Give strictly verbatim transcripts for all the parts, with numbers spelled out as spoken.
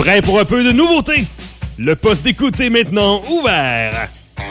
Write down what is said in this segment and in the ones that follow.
Prêt pour un peu de nouveauté? Le poste d'écoute est maintenant ouvert.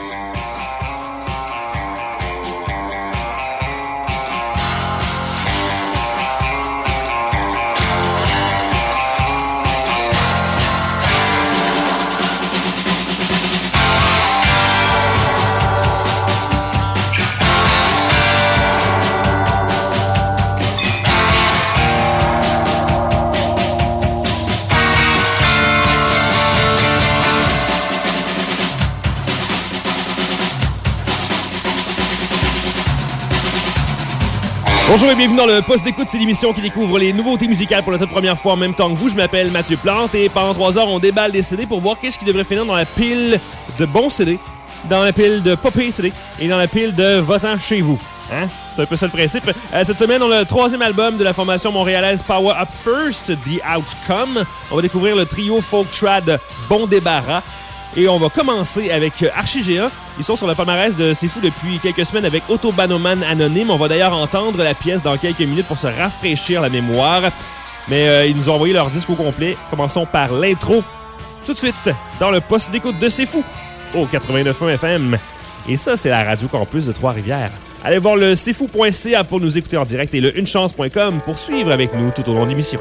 Bonjour et bienvenue dans le poste d'écoute, c'est l'émission qui découvre les nouveautés musicales pour la toute première fois en même temps que vous. Je m'appelle Mathieu Plante et pendant trois heures, on déballe des C D pour voir qu'est-ce qui devrait finir dans la pile de bons C D, dans la pile de pas pire C D et dans la pile de votant chez vous. Hein? C'est un peu ça le principe. Euh, cette semaine, on a le troisième album de la formation montréalaise Power Up First, The Outcome. On va découvrir le trio folk trad Bon Débarras. Et on va commencer avec Archigéa. Ils sont sur le palmarès de C'est Fou depuis quelques semaines avec Autobanoman Anonyme. On va d'ailleurs entendre la pièce dans quelques minutes pour se rafraîchir la mémoire. Mais euh, ils nous ont envoyé leur disque au complet. Commençons par l'intro. Tout de suite, dans le poste d'écoute de C'est Fou, au quatre-vingt-neuf point un F M. Et ça, c'est la Radio Campus de Trois-Rivières. Allez voir le c'est fou point c a pour nous écouter en direct et le une chance point com pour suivre avec nous tout au long de l'émission.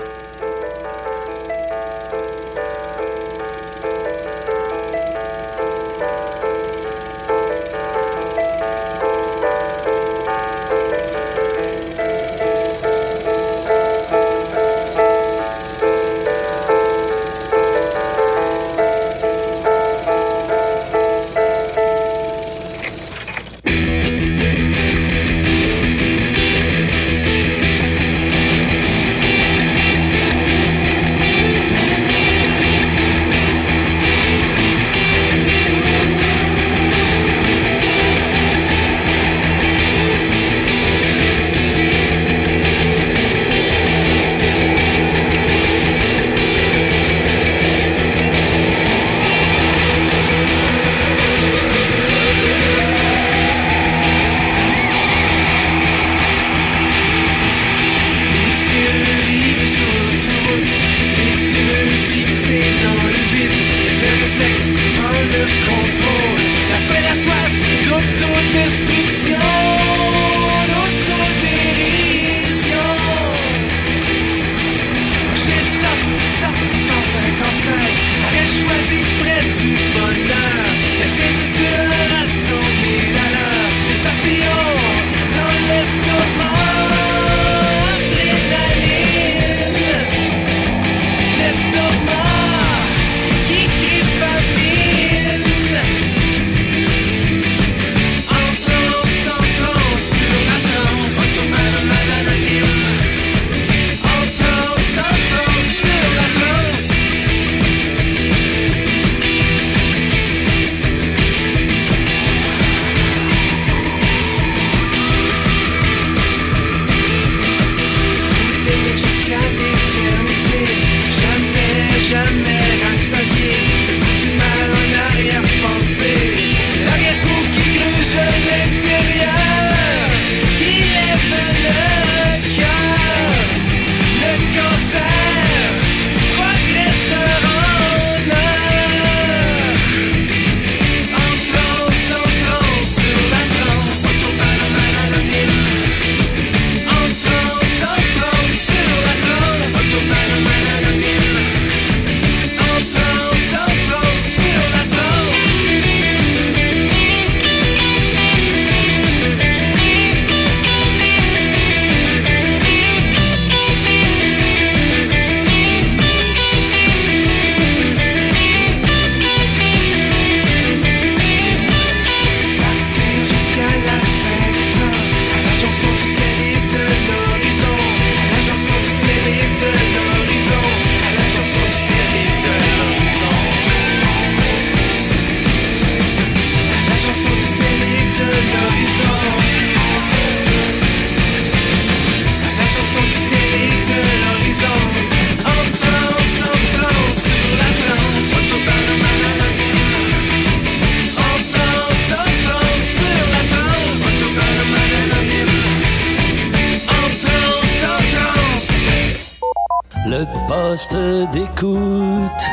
poste d'écoute.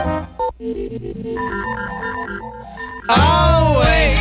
Ah ouais!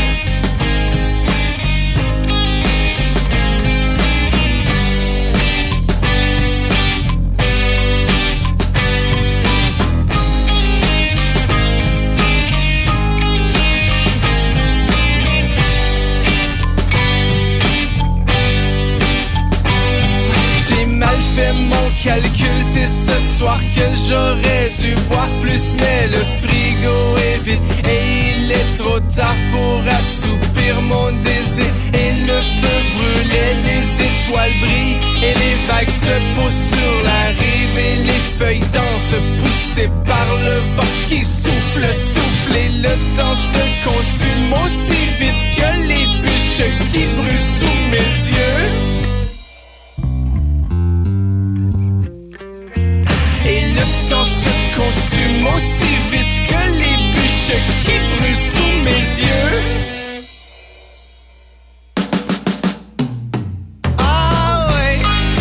Fais mon calcul, c'est ce soir que j'aurais dû boire plus, mais le frigo est vide et il est trop tard pour assoupir mon désir. Et le feu brûlait, les étoiles brillent et les vagues se posent sur la rive et les feuilles dansent poussées par le vent qui souffle, souffle et le temps se consume aussi vite que les bûches qui brûlent sous mes yeux. Et le temps se consume aussi vite que les bûches qui brûlent sous mes yeux. Ah ouais.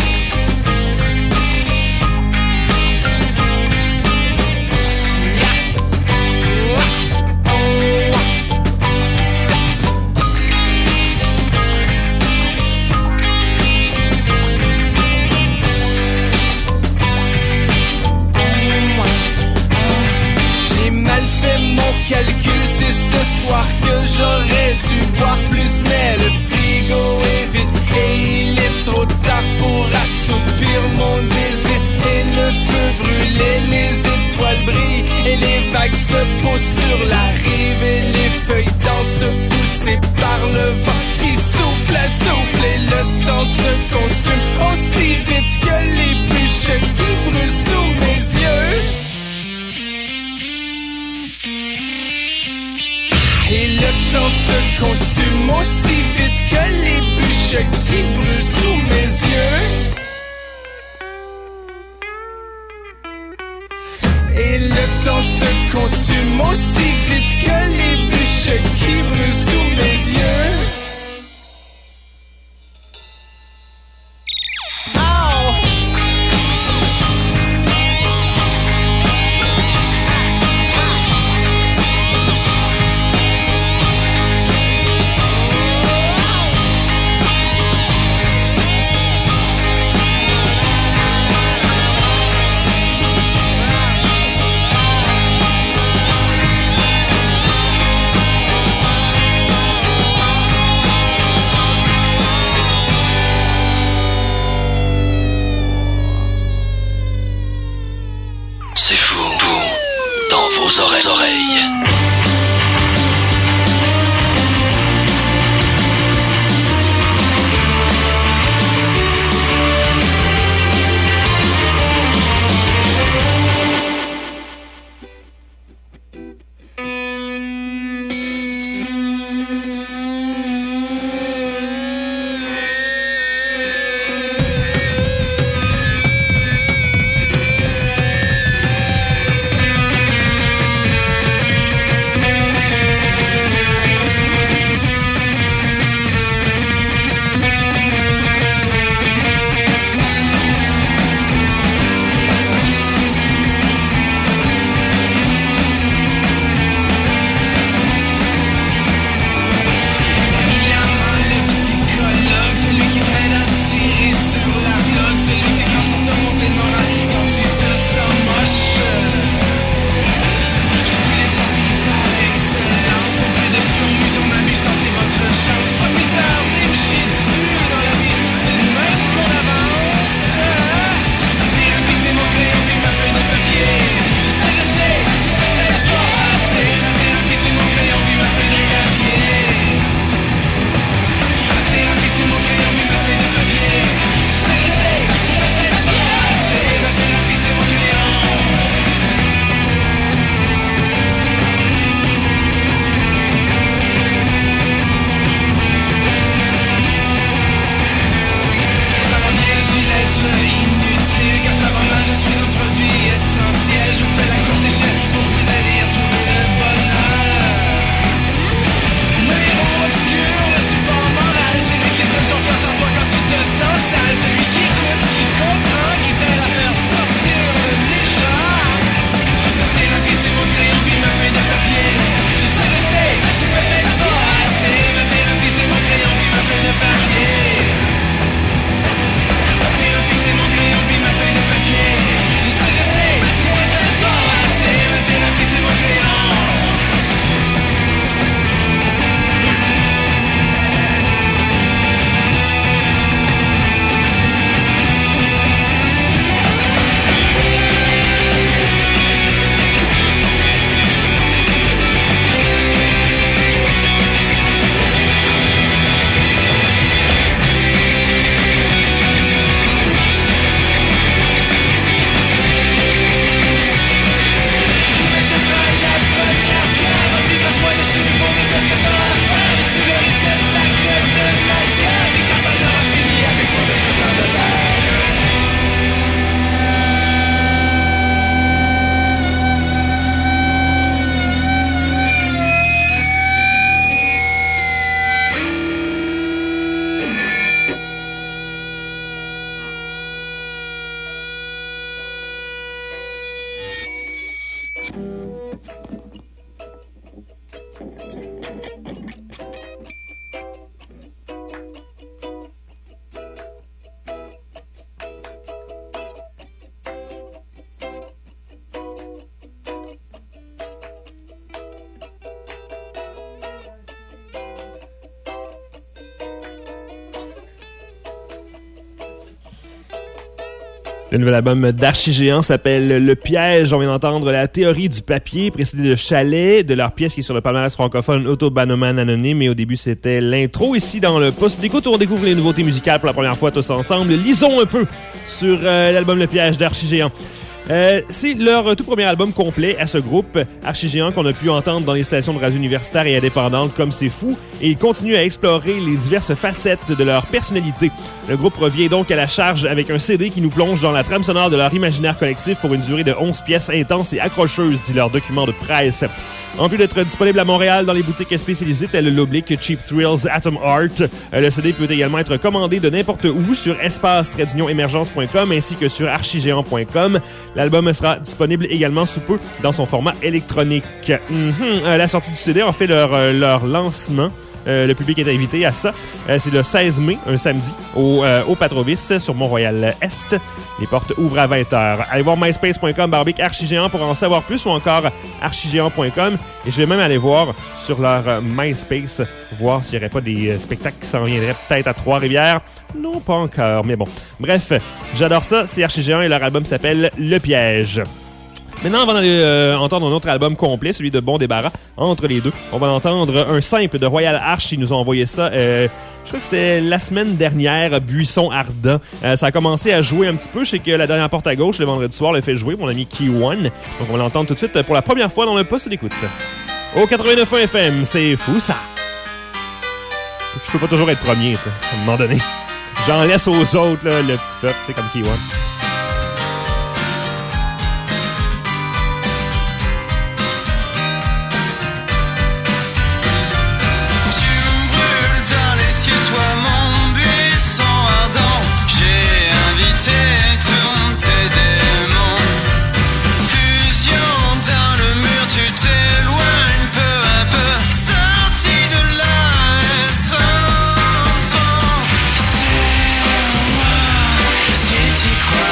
Calcul, c'est ce soir que j'aurais dû boire plus, mais le frigo est vide et il est trop tard pour assoupir mon désir. Et le feu brûle et les étoiles brillent et les vagues se posent sur la rive et les feuilles dansent poussées par le vent qui souffle, souffle et le temps se consume aussi vite que les bûches qui brûlent sous mes yeux. Et le temps se consume aussi vite que les bûches qui brûlent sous mes yeux. Et le temps se consume aussi vite que les bûches qui brûlent sous mes yeux. Le nouvel album d'Archigéant s'appelle Le Piège. On vient d'entendre La théorie du papier, précédé de Chalet, de leur pièce qui est sur le palmarès francophone Autobahnoman Anonyme. Mais au début, c'était l'intro. Ici, dans le poste d'écoute, on découvre les nouveautés musicales pour la première fois tous ensemble. Lisons un peu sur euh, l'album Le Piège d'Archigéant. Euh, c'est leur tout premier album complet à ce groupe Archigéant qu'on a pu entendre dans les stations de radio universitaires et indépendantes comme C'est Fou, et ils continuent à explorer les diverses facettes de leur personnalité. Le groupe revient donc à la charge avec un C D qui nous plonge dans la trame sonore de leur imaginaire collectif pour une durée de onze pièces intenses et accrocheuses, dit leur document de presse. En plus d'être disponible à Montréal dans les boutiques spécialisées telles l'Oblique, Cheap Thrills, Atom Art, le C D peut également être commandé de n'importe où sur espace tiret d'union émergence point com ainsi que sur archigéant point com. L'album sera disponible également sous peu dans son format électronique. Mm-hmm. À la sortie du C D, on fait leur, leur lancement. Euh, le public est invité à ça. Euh, c'est le seize mai, un samedi, au, euh, au Patrovis, sur Mont-Royal-Est. Les portes ouvrent à vingt heures. Allez voir myspace point com barbique Archigéant pour en savoir plus, ou encore archigéant point com. Et je vais même aller voir sur leur euh, MySpace, voir s'il n'y aurait pas des euh, spectacles qui s'en viendraient peut-être à Trois-Rivières. Non, pas encore, mais bon. Bref, j'adore ça. C'est Archigéant et leur album s'appelle Le Piège. Maintenant, on va aller euh, entendre un autre album complet, celui de Bon Débarras. Entre les deux, on va entendre un simple de Royal Arch. Ils nous ont envoyé ça, euh, je crois que c'était la semaine dernière, Buisson Ardent. Euh, ça a commencé à jouer un petit peu. Je sais que la dernière porte à gauche, le vendredi soir, l'a fait jouer, mon ami Key One. Donc, on va l'entendre tout de suite pour la première fois dans le poste d'écoute. Au quatre-vingt-neuf point un F M, c'est fou ça. Je peux pas toujours être premier, ça, à un moment donné. J'en laisse aux autres, là, le petit peuple, c'est comme Key One. Si tu crois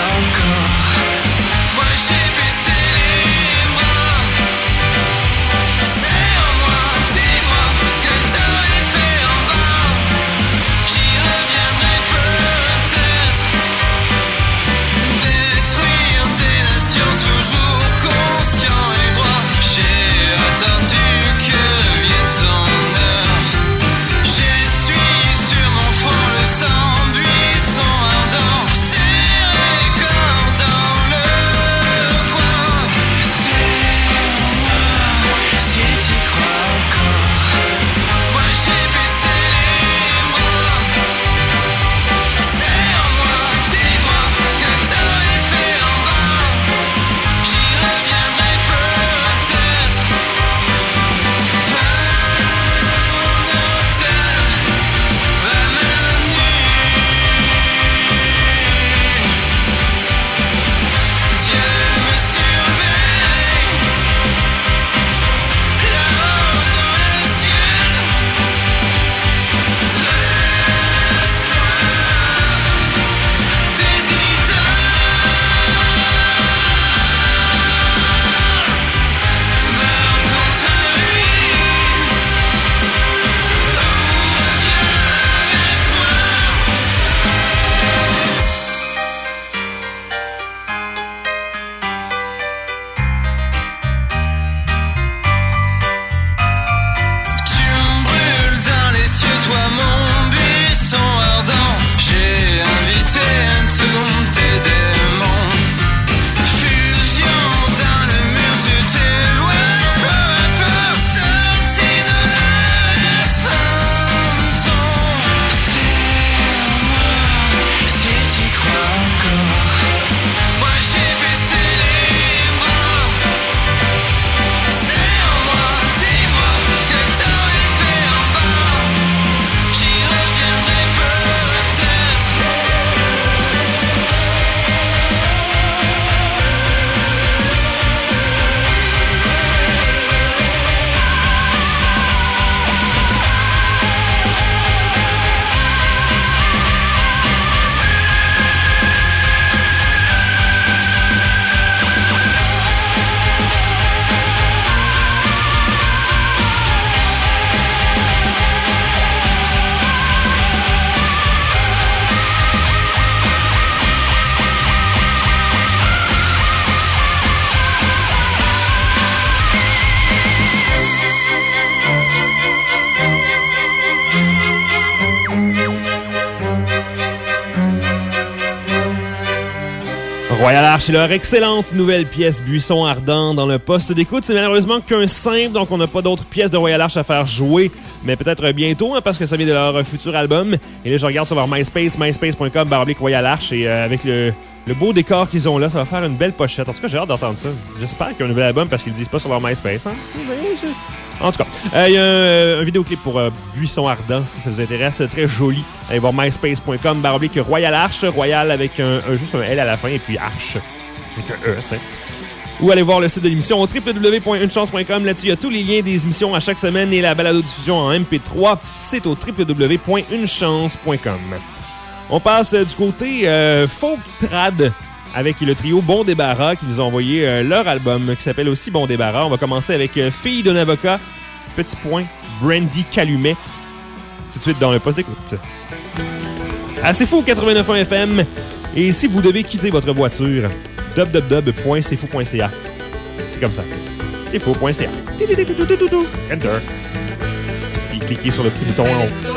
Royal Arch et leur excellente nouvelle pièce Buisson Ardent dans le poste d'écoute. C'est malheureusement qu'un simple, donc on n'a pas d'autres pièces de Royal Arch à faire jouer, mais peut-être bientôt, hein, parce que ça vient de leur futur album. Et là, je regarde sur leur MySpace, myspace point com slash Royal Arch, et euh, avec le, le beau décor qu'ils ont là, ça va faire une belle pochette. En tout cas, j'ai hâte d'entendre ça. J'espère qu'il y a un nouvel album parce qu'ils le disent pas sur leur MySpace. Hein? En tout cas, il euh, y a un, un vidéoclip pour euh, Buisson Ardent, si ça vous intéresse. Très joli. Allez voir myspace point com slash Royal Arch. Royal avec un, un, juste un L à la fin et puis Arch. Avec un E, tu sais. Ou allez voir le site de l'émission au w w w point une chance point com. Là-dessus, il y a tous les liens des émissions à chaque semaine et la balado-diffusion en M P trois. C'est au w w w point une chance point com. On passe euh, du côté euh, folk trad avec le trio Bon Débarras qui nous ont envoyé euh, leur album qui s'appelle aussi Bon Débarras. On va commencer avec euh, Fille d'un avocat, petit point, Brandy Calumet. Tout de suite dans le poste d'écoute. Ah, c'est fou, quatre-vingt-neuf point un F M. Et si vous devez quitter votre voiture, w w w point c'est fou point c a. C'est comme ça. c'est fou point c a. Enter. Puis cliquez sur le petit bouton en haut.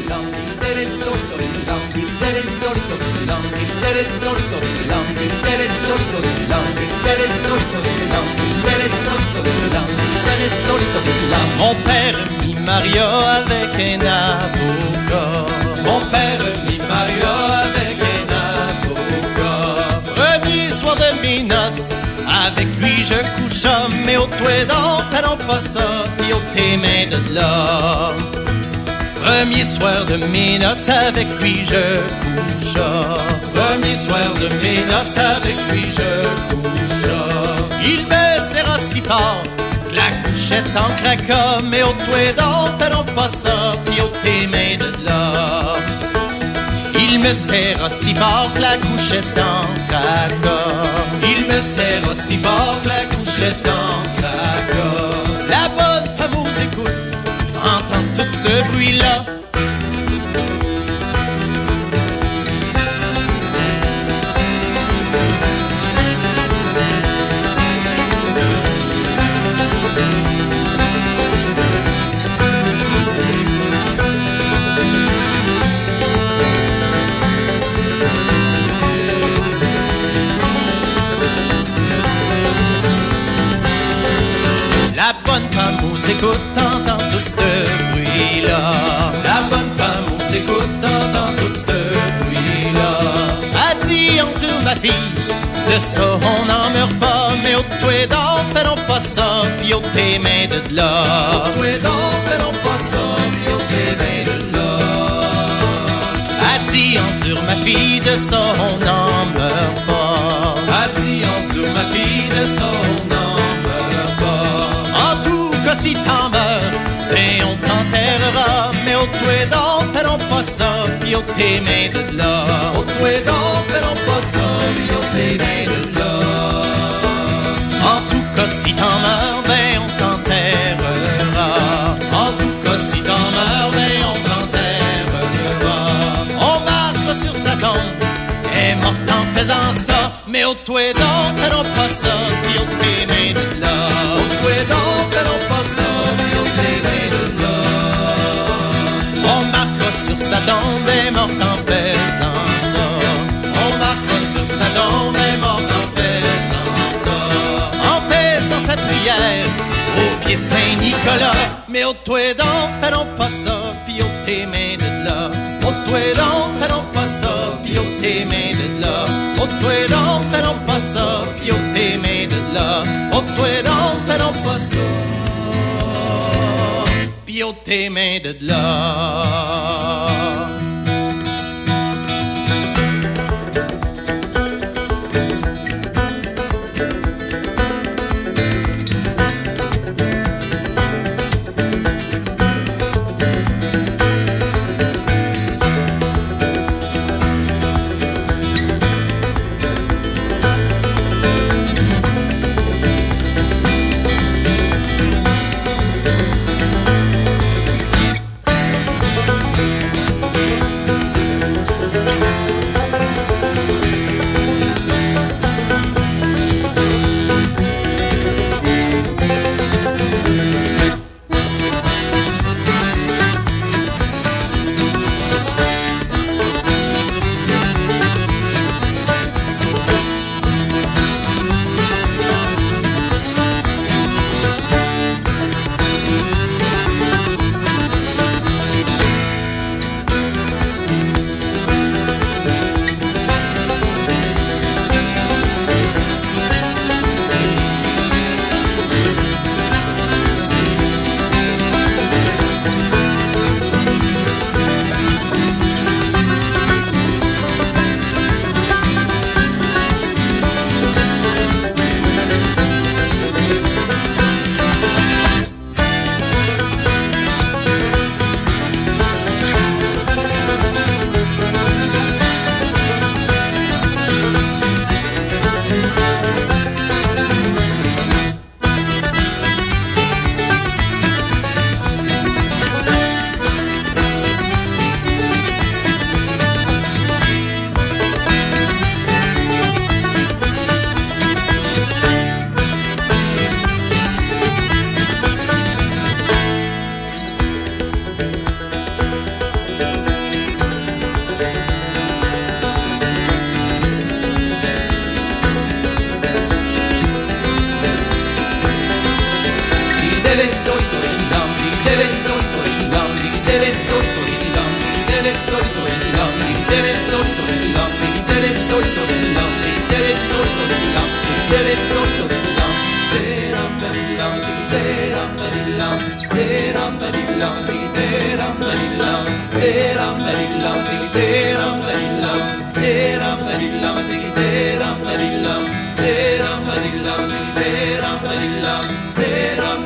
Mon père mit Maria avec un avocat. Mon père mit Maria avec un avocat. Premier soir de mes noces, avec lui je couche, mais au toit d'en parlons pas ça, puis au tes mains de là. Premier soir de mes noces, avec lui je couche. Premier soir de mes noces, avec lui je couche. Il me serra si fort, la couchette en craquant, mais au toit d'en parlons pas ça, puis au tes mains de là. Il me serra si fort que la couchette en craquant. Il me serra si fort que la couchette en craquant. La bonne fameuse écoute, entend tout ce bruit-là. La bonne femme aux écoute, entend tout ce bruit-là. La bonne femme aux écoute, entend tout ce bruit-là. A dit en tout ma fille, de ça on n'en meurt pas, mais au toit d'en faisons pas ça, puis au tes mains de là. Au toit d'en faisons pas ça, puis au tes mains de là. A dit endure ma fille, de ça on n'en meurt pas. A dit endure ma fille, de ça on n'en meurt pas. En tout cas si t'en meurs, et on t'enterrera, mais au toit d'en faisons pas ça, puis au tes mains de là. Au toit d'en faisons pas ça, puis au tes mains de là. En tout cas si t'en meurs, ben on t'enterrera. En tout cas si t'en meurs, ben on t'enterrera. On marque sur sa tombe, est morte en faisant ça, mais au toit d'en faisons pas ça, puis au tes mains de là. Au toit d'en faisons pas ça, puis au tes mains de là. On marquera sur sa tombe, est morte en faisant ça. On marquera sur sa tombe, est morte en faisant ça. En faisant sa prière au pied de Saint-Nicolas, mais au toit d'en faisons pas ça, puis au tes mains de là. Au toit d'en faisons pas ça, puis au tes mains de là. Au toit d'en faisons pas ça, puis au tes mains de là. Au toit d'en faisons pas ça, puis au tes mains de là.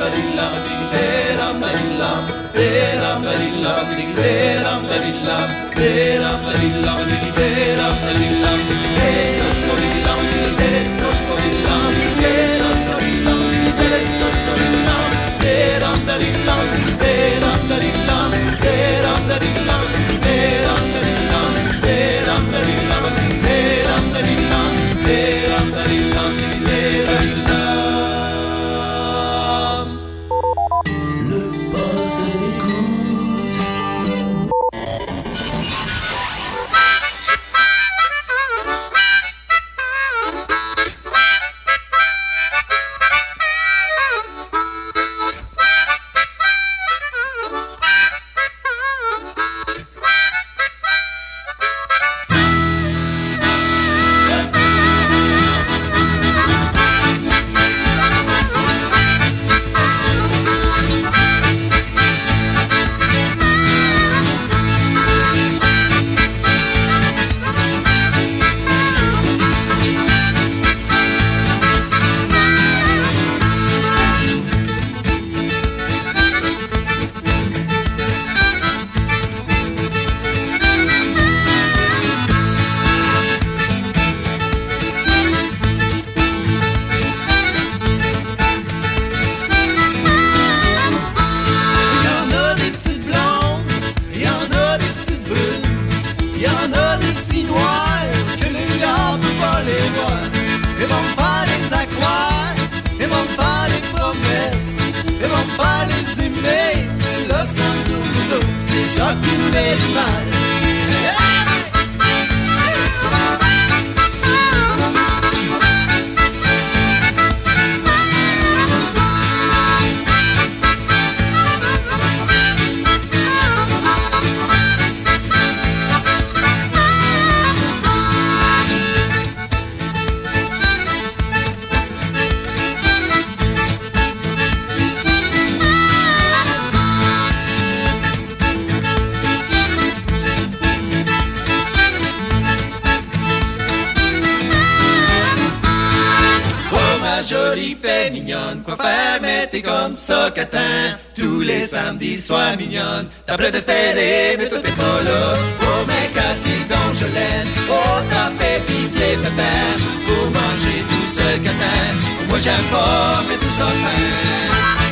Jolie fée mignonne, quoi faire, mais t'es comme ça qu'attends. Tous les samedis sois mignonne, t'as près d'espérer, mais toi t'es pas là. Oh mais Cathy, donc je l'aime, oh t'as fait pitié pépère, pour manger tout seul qu'attends. Moi j'aime pas, mais tout ça fait.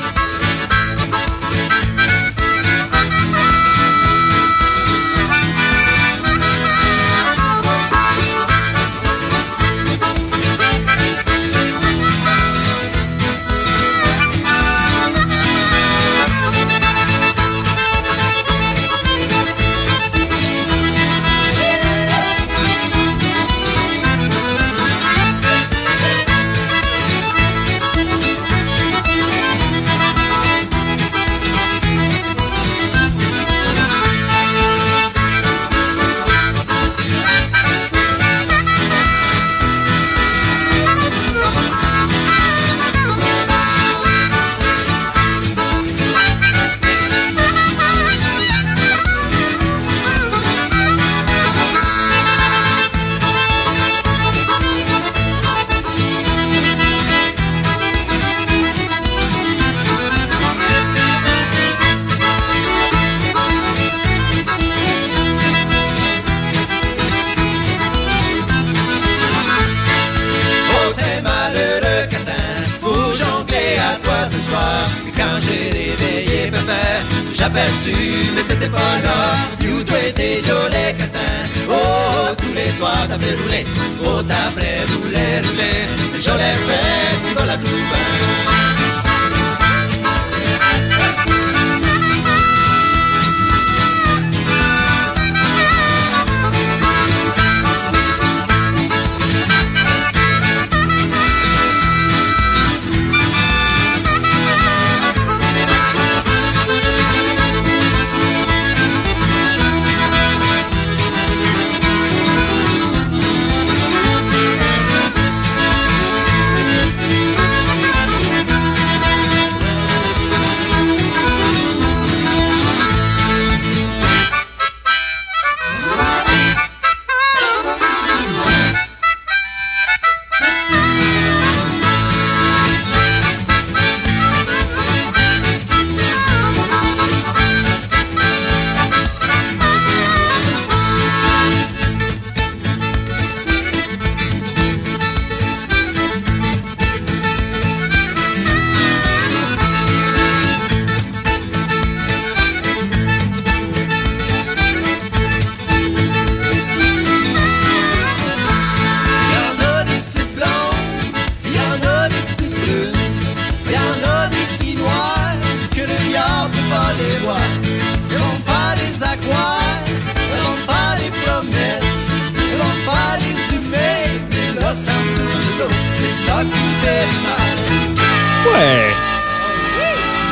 J'aperçus, mais t'étais pas là. You, toi, t'es joli catin. Oh, tous les soirs t'as fait rouler. Oh, t'as fait rouler, rouler. Je l'ai fait, tu vas la trouver.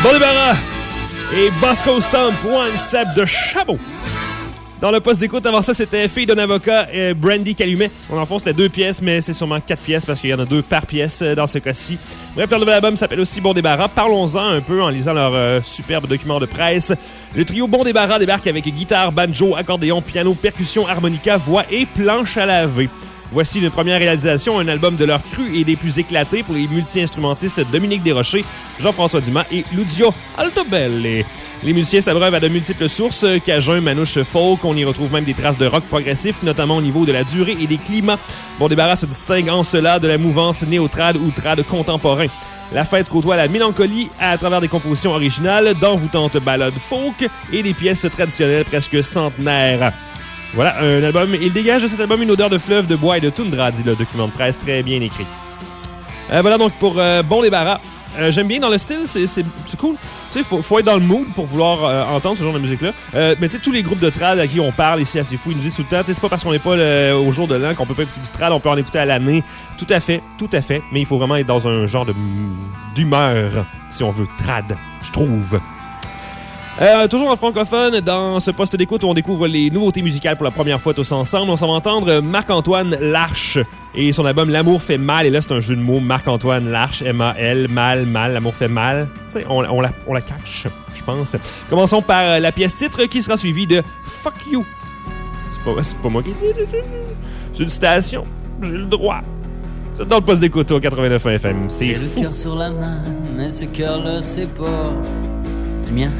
Bon débarras et Bosco Stomp, One Step de Chabot. Dans le poste d'écoute, avant ça, c'était Fille d'un avocat et Brandy Calumet. En fond, c'était deux pièces, mais c'est sûrement quatre pièces parce qu'il y en a deux par pièce dans ce cas-ci. Bref, leur nouvel album s'appelle aussi Bon Débarras. Parlons-en un peu en lisant leur euh, superbe document de presse. Le trio Bon Débarras débarque avec guitare, banjo, accordéon, piano, percussion, harmonica, voix et planche à laver. Voici une première réalisation, un album de leur cru et des plus éclatés pour les multi-instrumentistes Dominique Desrochers, Jean-François Dumas et Lucio Altobelli. Les musiciens s'abreuvent à de multiples sources, cajun, manouche, folk. On y retrouve même des traces de rock progressif, notamment au niveau de la durée et des climats. Bon Débarras se distingue en cela de la mouvance néo-trad ou trad contemporain. La fête côtoie la mélancolie à travers des compositions originales, d'envoûtantes ballades folk et des pièces traditionnelles presque centenaires. Voilà, un album. Il dégage de cet album une odeur de fleuve, de bois et de toundra, dit le document de presse, très bien écrit. Euh, voilà donc pour euh, Bon Débarras. Euh, j'aime bien dans le style, c'est, c'est, c'est cool. Tu sais, faut, faut être dans le mood pour vouloir euh, entendre ce genre de musique-là. Euh, mais tu sais, tous les groupes de trad à qui on parle ici à C'est Fou, ils nous disent tout le temps, tu sais, c'est pas parce qu'on n'est pas le, au jour de l'an qu'on peut pas écouter du trad, on peut en écouter à l'année. Tout à fait, tout à fait. Mais il faut vraiment être dans un genre de, d'humeur, si on veut, trad, je trouve. Euh, toujours en francophone, dans ce poste d'écoute où on découvre les nouveautés musicales pour la première fois tous ensemble, on s'en va entendre Marc-Antoine Larche et son album L'amour fait mal. Et là, c'est un jeu de mots, Marc-Antoine Larche, M A L, mal, mal, l'amour fait mal. Tu sais, on, on, la, on la cache, je pense. Commençons par la pièce titre qui sera suivie de Fuck You. C'est pas, c'est pas moi qui dis. C'est une citation, j'ai le droit. C'est dans le poste d'écoute au quatre-vingt-neuf F M. C'est j'ai fou. Le cœur sur la main, mais ce cœur-là, c'est pas le mien.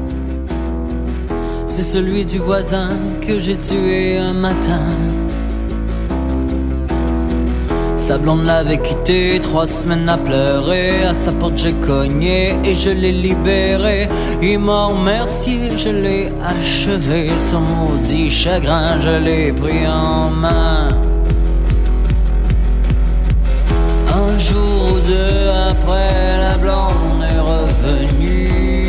C'est celui du voisin que j'ai tué un matin. Sa blonde l'avait quitté, trois semaines à pleurer. À sa porte j'ai cogné et je l'ai libéré. Il m'a remercié, je l'ai achevé. Son maudit chagrin, je l'ai pris en main. Un jour ou deux après, la blonde est revenue.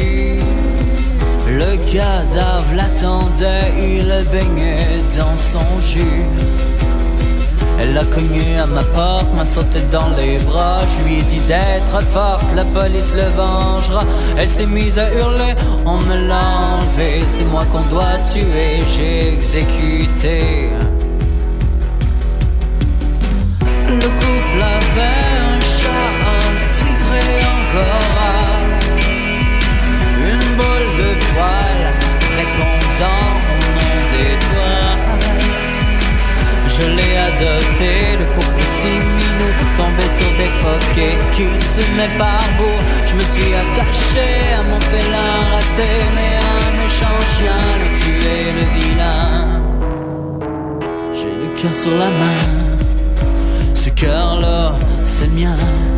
Le cadavre l'attendait, il le baignait dans son jus. Elle a cogné à ma porte, m'a sauté dans les bras. Je lui ai dit d'être forte, la police le vengera. Elle s'est mise à hurler, on me l'a enlevé. C'est moi qu'on doit tuer, j'ai exécuté. Le couple avait un chat, un tigre et un cora. Une boule de poils répondant au nom d'étoiles. Je l'ai adopté, le pauvre petit minou, tombé sur des phoques qui se met par bout. Je me suis attaché à mon félin racé, mais un méchant chien le tuait, le vilain. J'ai le cœur sur la main, ce cœur-là, c'est le mien.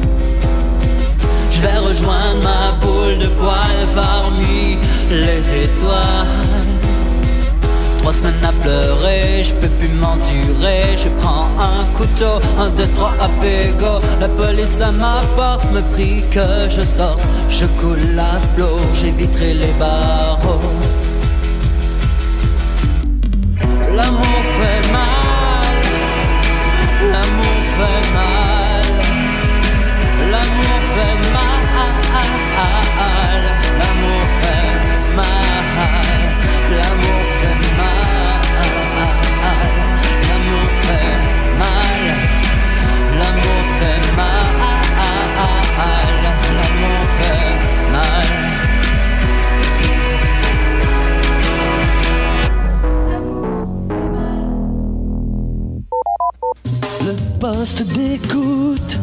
Je vais rejoindre ma boule de poils parmi les étoiles. Trois semaines à pleurer, je peux plus m'endurer. Je prends un couteau, un, deux, trois à pégo. La police à ma porte me prie que je sorte. Je coule à flot, j'ai vitré les barreaux. L'amour fait mal, l'amour fait mal, l'amour fait mal. L'amour fait mal, l'amour fait mal, l'amour fait mal, l'amour fait mal, l'amour fait mal. Le poste d'écoute.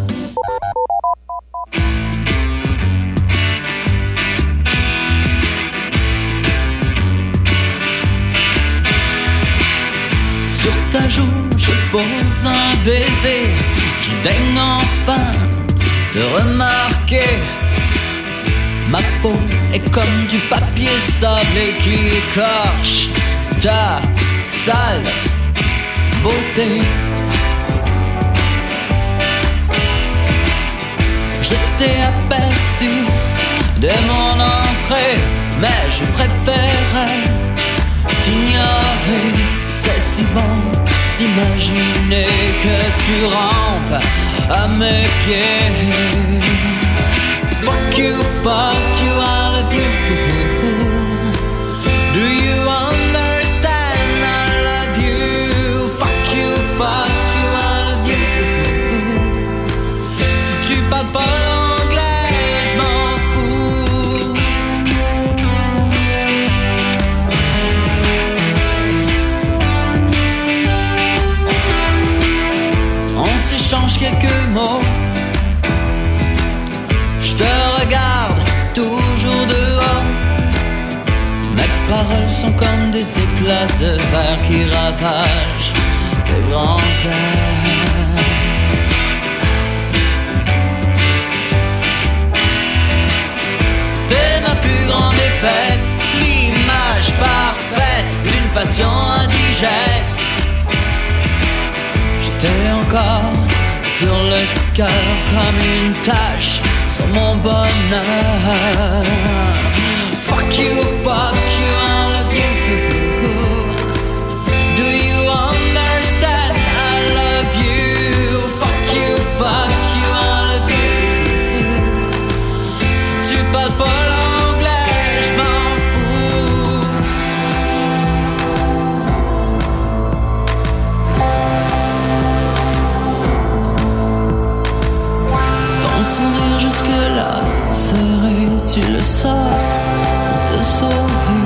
Ta joue, je pose un baiser. Je daigne enfin de remarquer. Ma peau est comme du papier sablé qui écorche ta sale beauté. Je t'ai aperçu dès mon entrée, mais je préférais t'ignorer. C'est si bon d'imaginer que tu rampes à mes pieds. Fuck you, fuck you, I'll paroles sont comme des éclats de verre qui ravagent de grands airs. T'es ma plus grande défaite, l'image parfaite d'une passion indigeste. J'étais encore sur le cœur comme une tache sur mon bonheur. Fuck you, fuck you, I love you. Do you understand? I love you. Fuck you, fuck you, I love you. Si tu parles pas l'anglais, je m'en fous. Ton sourire jusque-là serré, tu le sors pour te sauver.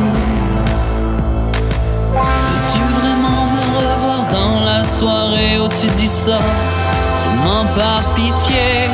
Veux-tu vraiment me revoir dans la soirée où tu dis ça seulement par pitié?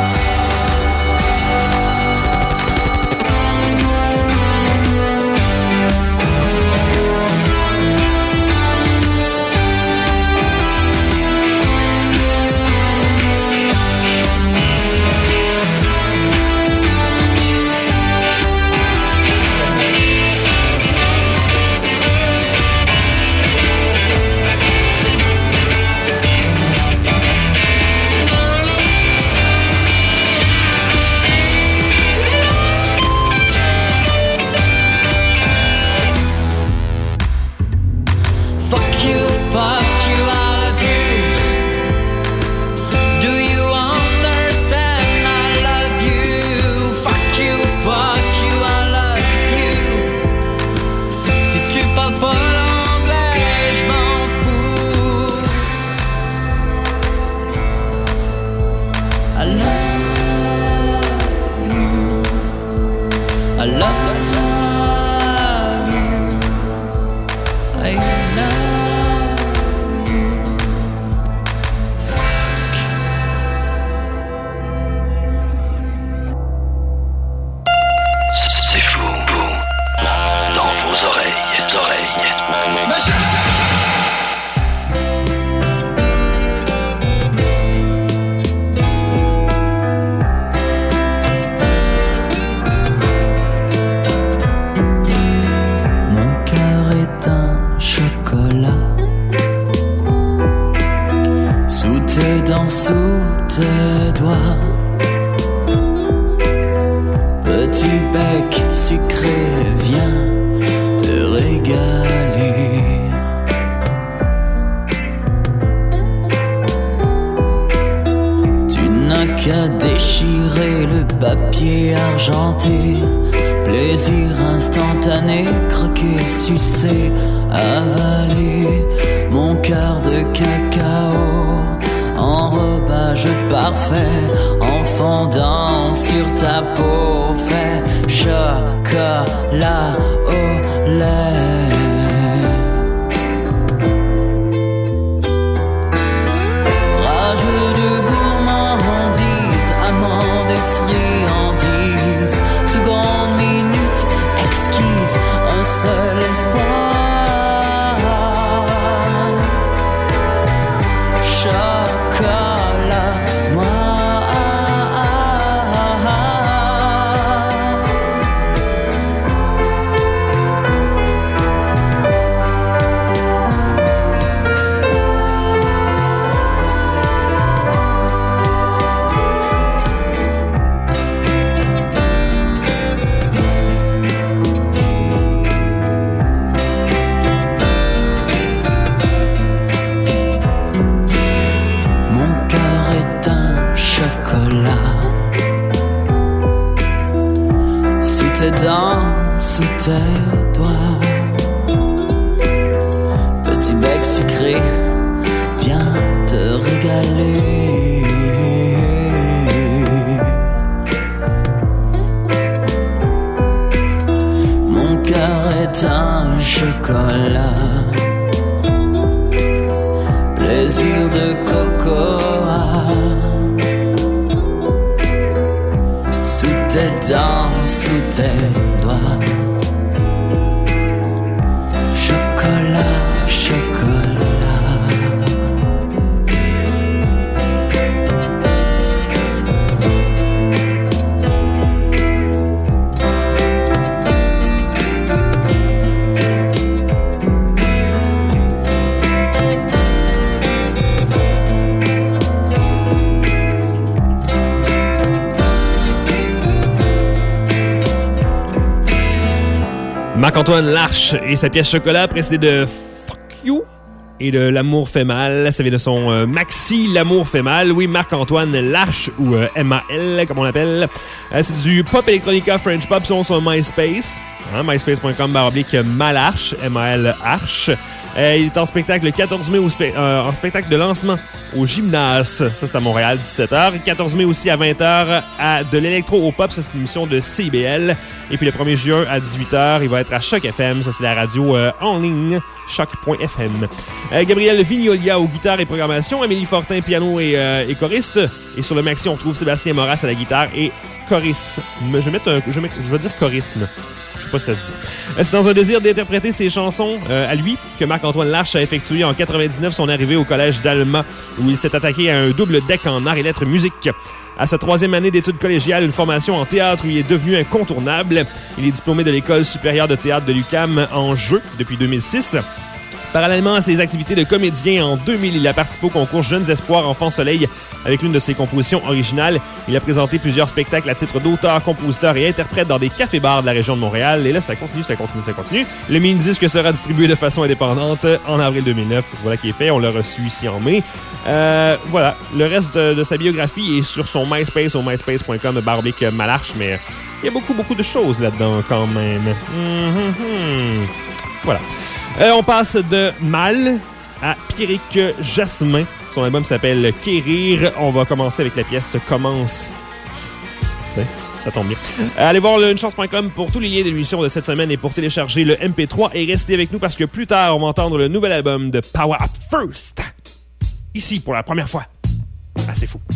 Plaisir instantané, croquer, sucer, avaler mon cœur de cacao, enrobage parfait, en fondant sur ta peau, fait chocolat au lait. Rageux de gourmandise, amandes et friandises, seconde minute exquise, un seul espoir. Chocolat, moi. Tes dents sous tes doigts, petit bec sucré, viens te régaler. Mon cœur est un chocolat, plaisir de cocoa. Sous tes dents, sous tes doigts, chocolat. Marc-Antoine Larche et sa pièce Chocolat, précédée de Fuck You et de L'amour fait mal. Ça vient de son euh, maxi L'amour fait mal. Oui, Marc-Antoine Larche ou euh, M A L comme on l'appelle. Euh, c'est du pop electronica French pop sur son MySpace. Hein, myspace.com barre oblique Malarche, M A L Arche. Euh, il est en spectacle le quatorze mai, au spe- euh, en spectacle de lancement au Gymnase. Ça, c'est à Montréal, dix-sept heures. quatorze mai aussi à vingt heures à de l'électro au pop. Ça, c'est une émission de C B L. Et puis le premier juin à dix-huit heures, il va être à Choc F M. Ça, c'est la radio euh, en ligne, choc point f m. Euh, Gabriel Vignolia aux guitares et programmation. Amélie Fortin, piano et, euh, et choriste. Et sur le maxi, on trouve Sébastien Moras à la guitare et chorisme. Je vais, mettre un, je vais, mettre, je vais dire chorisme. Je sais pas si ça se dit. C'est dans un désir d'interpréter ses chansons euh, à lui que Marc-Antoine Larche a effectué en quatre-vingt-dix-neuf son arrivée au collège d'Alma, où il s'est attaqué à un double deck en arts et lettres musique. À sa troisième année d'études collégiales, une formation en théâtre où il est devenu incontournable. Il est diplômé de l'École supérieure de théâtre de l'U Q A M en jeu depuis deux mille six. Parallèlement à ses activités de comédien, en deux mille, il a participé au concours Jeunes Espoirs Enfants Soleil avec l'une de ses compositions originales. Il a présenté plusieurs spectacles à titre d'auteur, compositeur et interprète dans des cafés-bars de la région de Montréal. Et là, ça continue, ça continue, ça continue. Le mini-disque sera distribué de façon indépendante en avril deux mille neuf. Voilà qui est fait. On l'a reçu ici en mai. Euh, voilà. Le reste de, de sa biographie est sur son MySpace au myspace.com barre oblique Malarche, mais il y a beaucoup, beaucoup de choses là-dedans quand même. Mm-hmm. Voilà. Euh, on passe de Mal à Pierrick Jasmin. Son album s'appelle Quérir. On va commencer avec la pièce Commence. T'sais, ça tombe bien. Euh, allez voir le une chance point com pour tous les liens de l'émission de cette semaine et pour télécharger le M P trois. Et restez avec nous parce que plus tard, on va entendre le nouvel album de Power Up First. Ici, pour la première fois. Ah, c'est fou.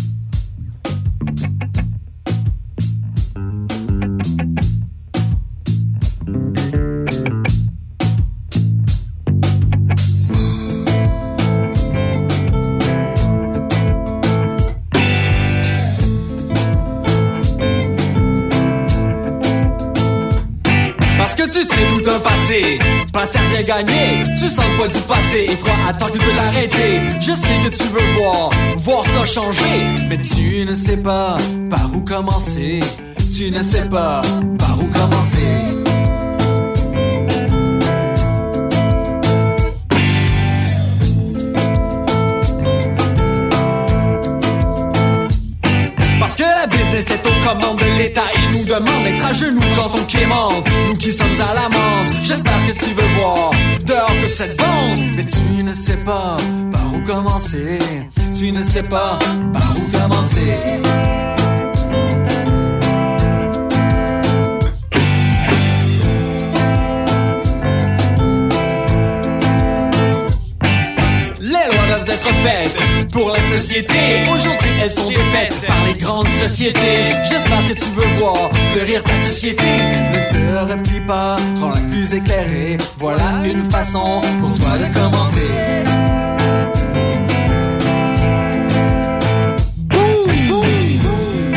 Parce que tu sais tout un passé, passé à rien gagner. Tu sens le poids du passé et crois à temps qu'il peut l'arrêter. Je sais que tu veux voir, voir ça changer, mais tu ne sais pas par où commencer. Tu ne sais pas par où commencer. Parce que la business est aux commandes de l'État. Il nous demande d'être à genoux quand on quémande. Nous qui sommes à l'amende. J'espère que tu veux voir dehors toute cette bande. Mais tu ne sais pas par où commencer. Tu ne sais pas par où commencer. Doivent être faites pour la société. Aujourd'hui elles sont défaites par les grandes sociétés. J'espère que tu veux voir fleurir ta société. Ne te replie pas, rends-la plus éclairée. Voilà une façon pour toi de commencer. Boum, boum, boum.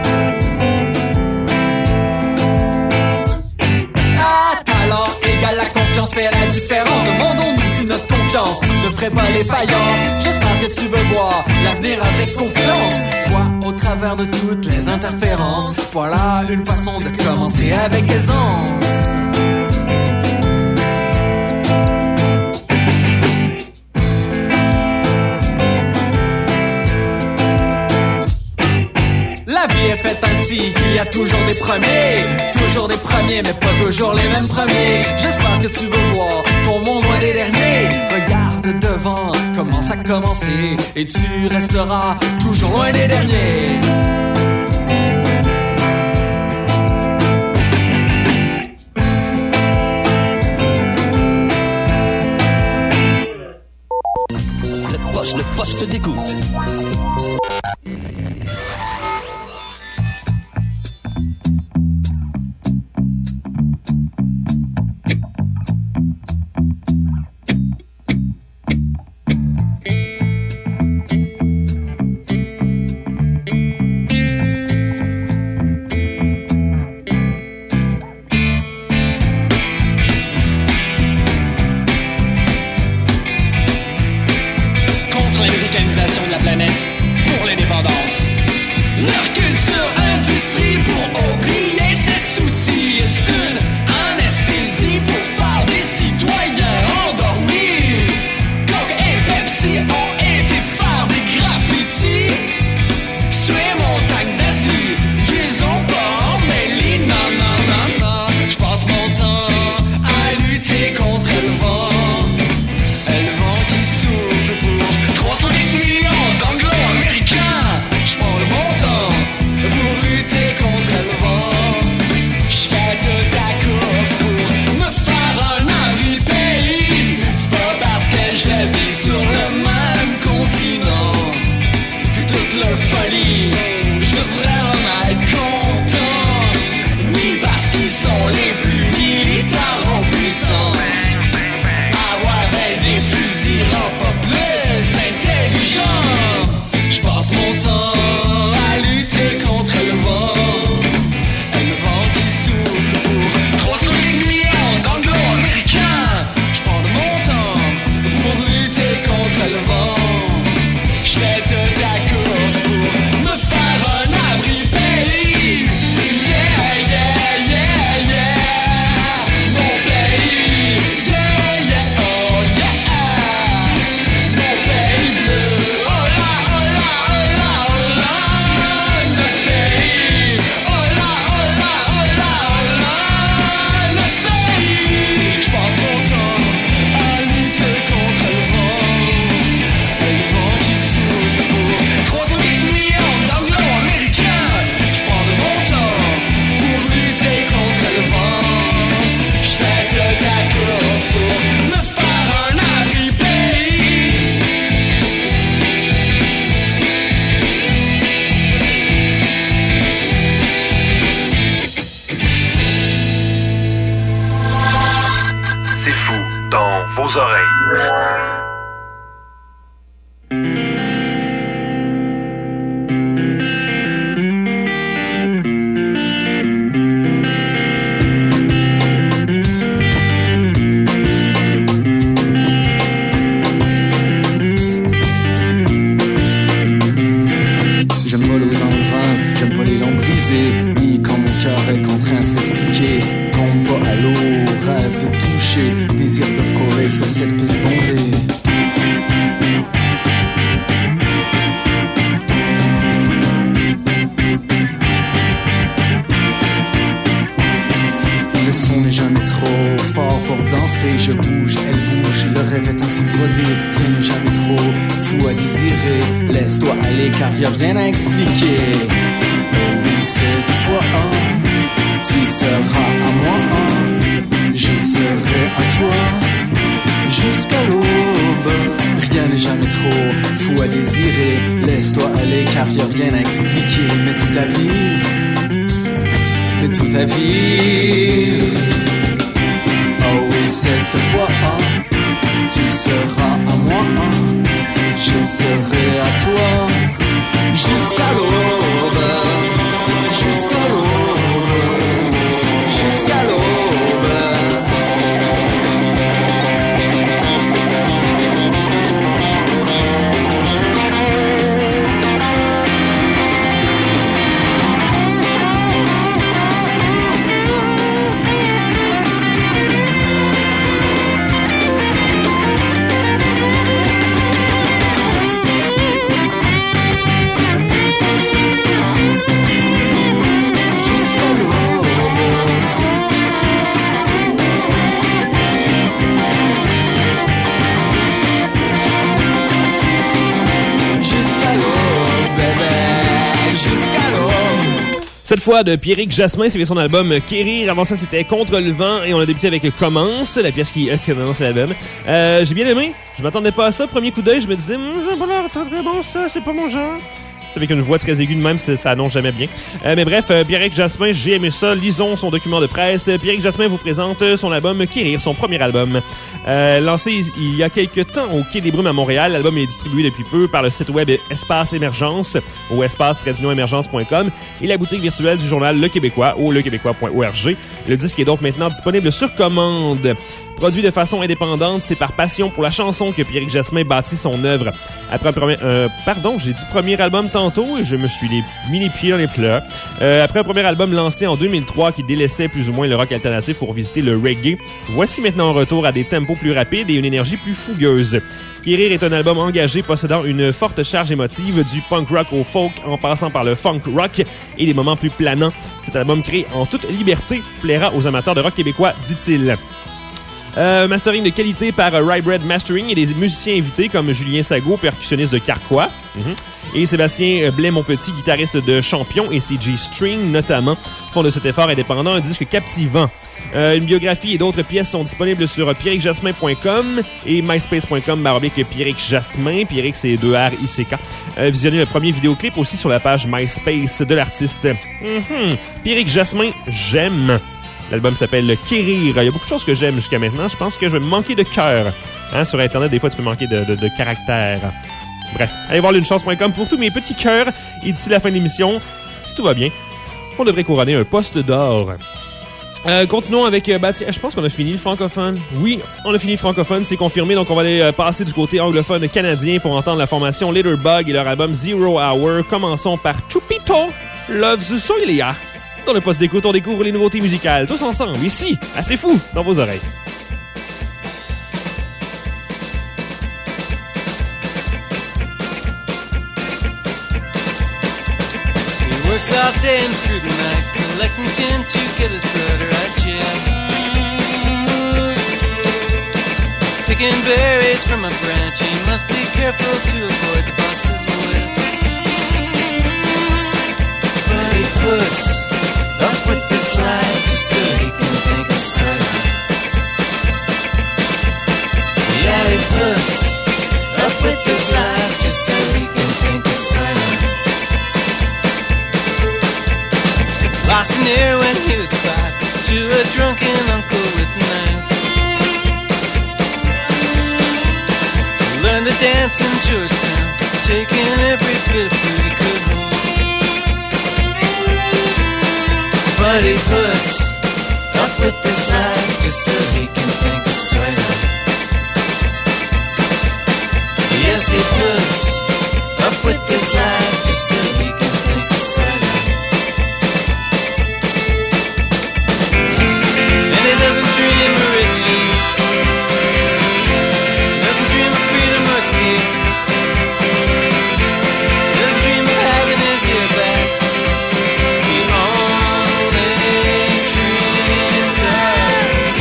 Ah, talent égale la confiance fait la différence. Demandons-nous si notre confiance ne ferait pas les faillances. J'espère que tu veux voir l'avenir avec confiance. Toi, au travers de toutes les interférences, voilà une façon de commencer avec aisance. La vie est faite ainsi qu'il y a toujours des premiers. Toujours des premiers, mais pas toujours les mêmes premiers. J'espère que tu veux voir ton monde loin des derniers. Regarde devant, commence à commencer. Et tu resteras toujours loin des derniers. Le poste, le poste d'écoute. dans vos oreilles. J'aime pas l'eau dans le vin, j'aime pas les longs brisés, ni quand mon cœur est contraint de s'expliquer. Tombe pas à l'eau, rêve de toucher, désir de frôler sur cette piste bondée. Le son n'est jamais trop fort pour danser. Je bouge, elle bouge, le rêve est ainsi brodé. Rien n'est jamais trop fou à désirer. Laisse-toi aller car y'a rien à expliquer. Oh oui, cette fois, oh, tu seras à moi, oh, je serai à toi jusqu'à l'aube. Rien n'est jamais trop fou à désirer. Laisse-toi aller car y'a rien à expliquer. Mais toute ta vie, mais toute ta vie. Oh oui, cette fois, oh, tu seras à moi, oh, je serai à toi jusqu'à l'aube, jusqu'à l'aube, jusqu'à l'aube. Cette fois de Pierrick Jasmin, c'est son album Quérir. Avant ça, c'était Contre le vent et on a débuté avec Commence, la pièce qui euh, commence l'album. Euh, j'ai bien aimé. Je m'attendais pas à ça. Premier coup d'œil, je me disais, hm, j'ai pas l'air très bon ça, c'est pas mon genre. C'est avec une voix très aiguë de même, ça annonce jamais bien. Euh, mais bref, euh, Pierrick Jasmin, j'ai aimé ça. Lisons son document de presse. Pierrick Jasmin vous présente son album Quérir, son premier album. Euh, lancé il y a quelques temps au Quai des Brumes à Montréal, l'album est distribué depuis peu par le site web Espace Émergence au espace tiret émergence point com et la boutique virtuelle du journal Le Québécois au lequébécois point org. Le disque est donc maintenant disponible sur commande. Produit de façon indépendante, c'est par passion pour la chanson que Pierrick Jasmin bâtit son œuvre. Après un premier... Euh, pardon, j'ai dit premier album tantôt et je me suis les, mis les pieds dans les plats. Euh, après un premier album lancé en deux mille trois qui délaissait plus ou moins le rock alternatif pour visiter le reggae, voici maintenant un retour à des tempos plus rapides et une énergie plus fougueuse. Quérir est un album engagé possédant une forte charge émotive du punk rock au folk en passant par le funk rock et des moments plus planants. Cet album créé en toute liberté plaira aux amateurs de rock québécois, dit-il. Euh, mastering de qualité par uh, Rye Bread Mastering et des musiciens invités comme Julien Sago, percussionniste de Carquois, mm-hmm. et Sébastien Blais-Monpetit, guitariste de Champion et C G String notamment, font de cet effort indépendant un disque captivant. Euh, une biographie et d'autres pièces sont disponibles sur pierrick jasmin point com et myspace point com baroblique Pierrick Jasmin. Pierrick, c'est deux R I C K. Euh, visionnez le premier vidéoclip aussi sur la page MySpace de l'artiste. Mm-hmm. Pierrick Jasmin, j'aime. L'album s'appelle Quérir. Il y a beaucoup de choses que j'aime jusqu'à maintenant. Je pense que je vais me manquer de cœur. Hein, sur Internet, des fois, tu peux manquer de, de, de caractère. Bref, allez voir lunechance point com pour tous mes petits cœurs. Et d'ici la fin de l'émission, si tout va bien, on devrait couronner un poste d'or. Euh, continuons avec... Euh, bah, je pense qu'on a fini le francophone. Oui, on a fini le francophone, c'est confirmé. Donc, on va aller euh, passer du côté anglophone canadien pour entendre la formation Litterbug et leur album Zero Hour. Commençons par Chupito Loves Soilia. Dans le poste d'écoute, on découvre les nouveautés musicales, tous ensemble, ici, à C'est Fou, dans vos oreilles. He works all day and through the night, collecting tin to get his brother out of jail. Picking berries from a branch, he must be careful to avoid the boss's whip. But he puts up with this life just so he can think of silent. Yeah, he puts up with this life just so he can think of silent. Lost an ear when he was five to a drunken uncle with a knife. taking every bit of food he could hold. But he puts up with this life just so he can think of sweater. Yes, he puts up with this life just so he can think of sweater. And he doesn't dream of riches, doesn't dream of freedom or escape, doesn't dream of having his ear back. He only dreams of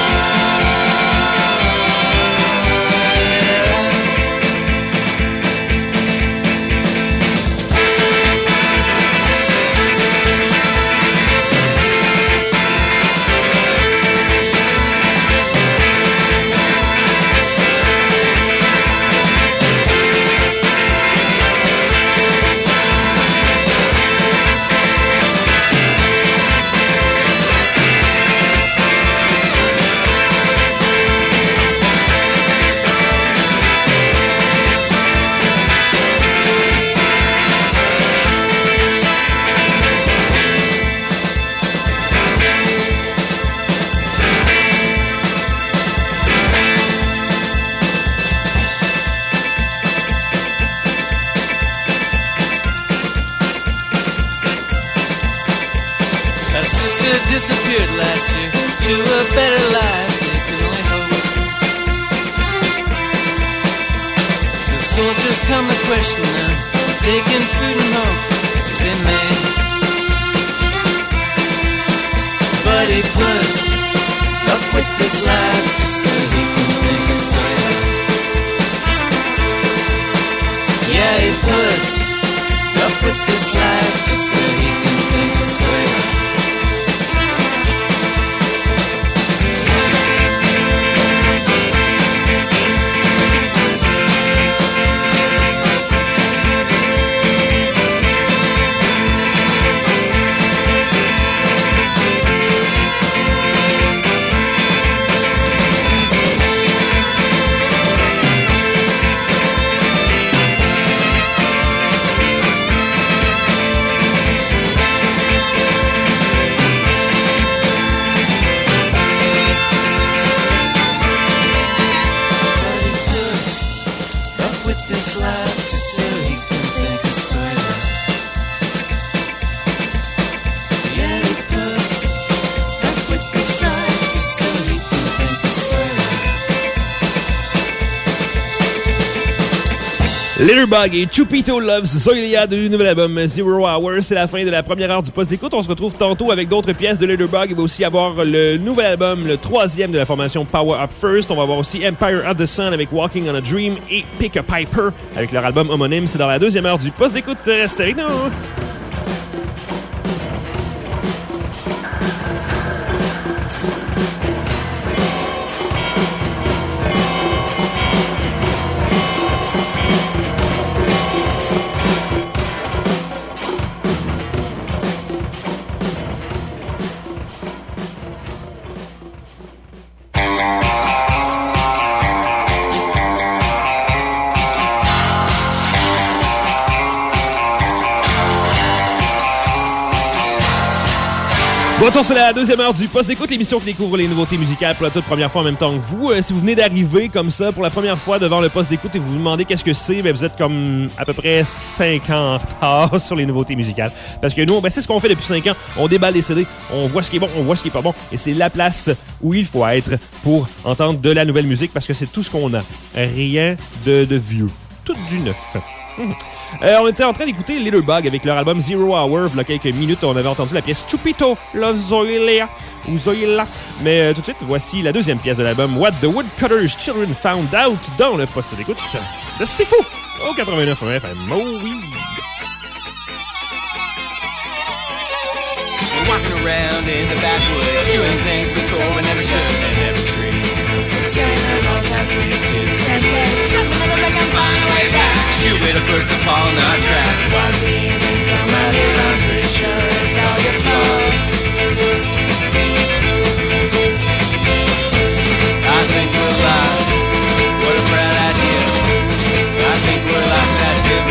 disappeared last year to a better life they can only hope. The soldiers come to question them, taking food and hope as they may. But he puts up with this life just so he can think of sweater. Yeah, he puts up with this life just so he can think of sweater. Litterbug et Chupito Loves Zoilia du nouvel album Zero Hour. C'est la fin de la première heure du poste d'écoute. On se retrouve tantôt avec d'autres pièces de Litterbug. Il va aussi avoir le nouvel album, le troisième de la formation Power Up First. On va avoir aussi Empire of the Sun avec Walking on a Dream et Pick a Piper avec leur album homonyme. C'est dans la deuxième heure du poste d'écoute. Restez avec nous. Retour, c'est la deuxième heure du poste d'écoute, l'émission qui découvre les nouveautés musicales pour la toute première fois en même temps que vous. Euh, si vous venez d'arriver comme ça pour la première fois devant le poste d'écoute et vous vous demandez qu'est-ce que c'est, ben vous êtes comme à peu près cinq ans en retard sur les nouveautés musicales. Parce que nous, ben c'est ce qu'on fait depuis cinq ans. On déballe les C D, on voit ce qui est bon, on voit ce qui est pas bon. Et c'est la place où il faut être pour entendre de la nouvelle musique parce que c'est tout ce qu'on a. Rien de, de vieux. Tout du neuf. Hum. Euh, on était en train d'écouter Litterbug avec leur album Zero Hour. Il y a quelques minutes, on avait entendu la pièce Chupito Loves Zoilia ou Zoilia. Mais euh, tout de suite, voici la deuxième pièce de l'album What the Woodcutter's Children Found Out dans le poste d'écoute de C'est Fou au quatre-vingt-neuf F M. Oh oui! Walking around in the backwoods, doing things we told we never should and never dreamed. Saying all times we did send ways. Never make them find a way back. Shoot little birds that fall in our tracks. Why we even come out here? I'm pretty sure it's all your fault. I think we're lost. What a bright idea. I think we're lost at the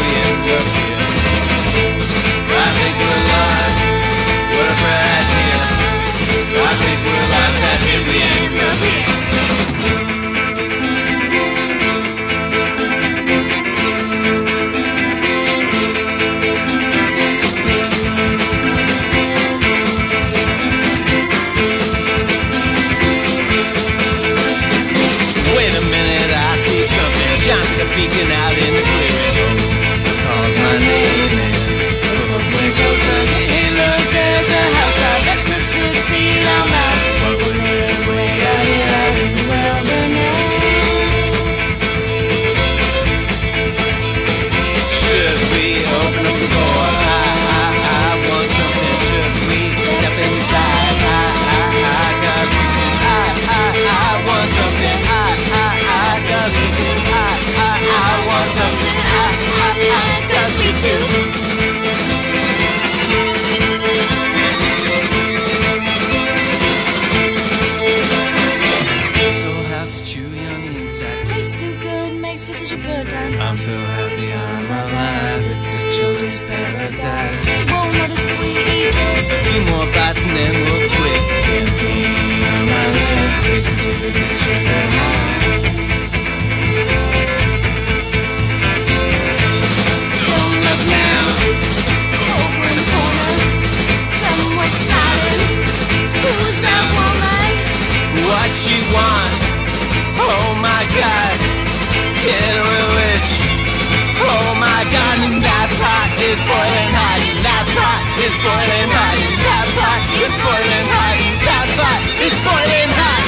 so happy I'm alive. It's a children's paradise. They won't notice if we eat this. A few more bites and then we'll quit. Camping on my lips, tasting to this sugar high. Don't look now. Over in the corner, someone smiling. Who's that woman? What she want? Oh my God, get real rich. Oh my God, and that pot is boiling hot. That pot is boiling hot. That pot is boiling hot. That pot is boiling hot.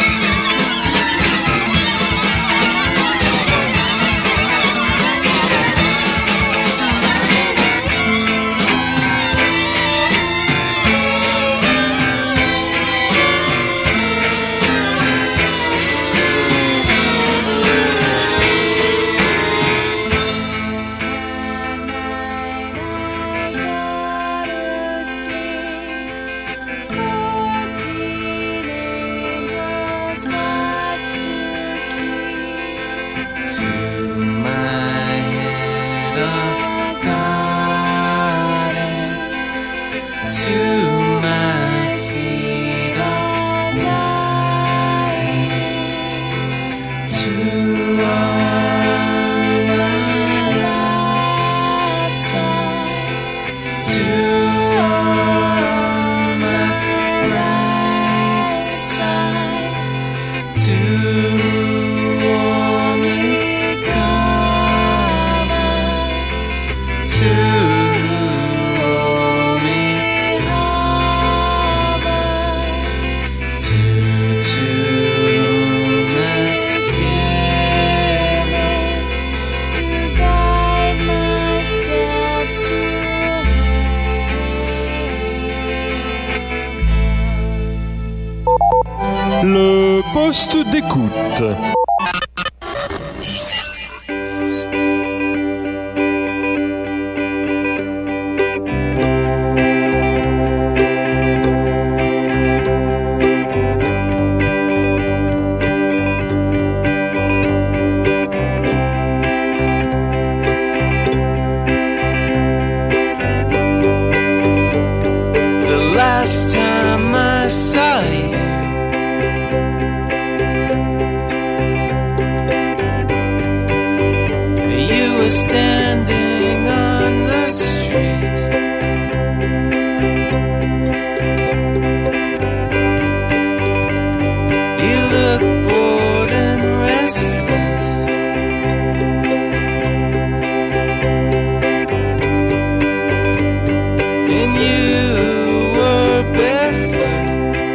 Le poste d'écoute. The last time I saw you, you were standing on the street. You look bored and restless. And you were barefoot.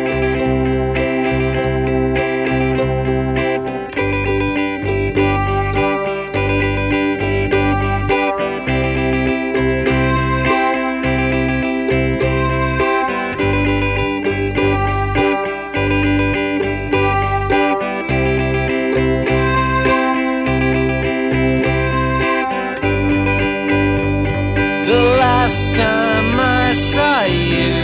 The last time I saw you,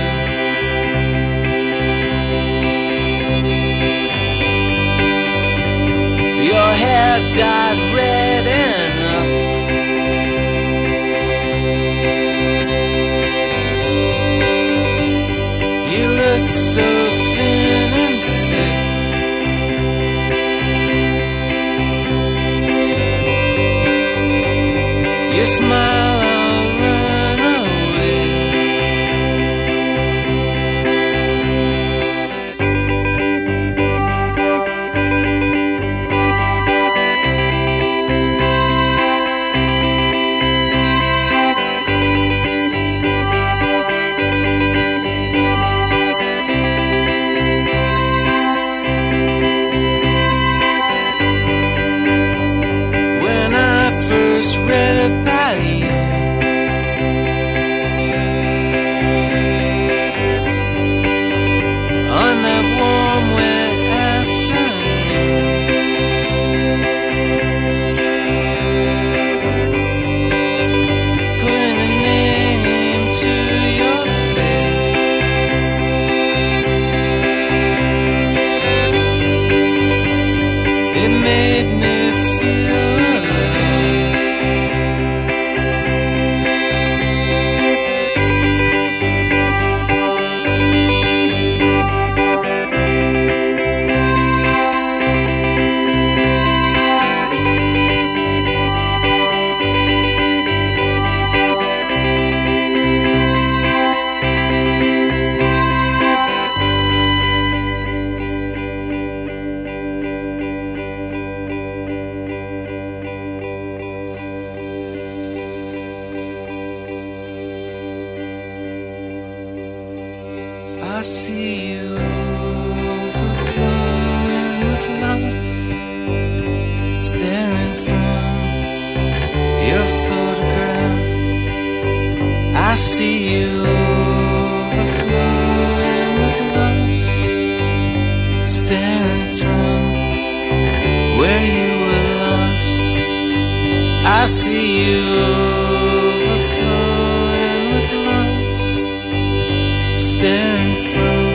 your hair dyed red and up. You looked so thin and sick. Your smile, I'll run away. I see you overflowing with loss, staring from your photograph. I see you overflowing with loss, staring from where you were lost. I see you overflowing with loss, staring from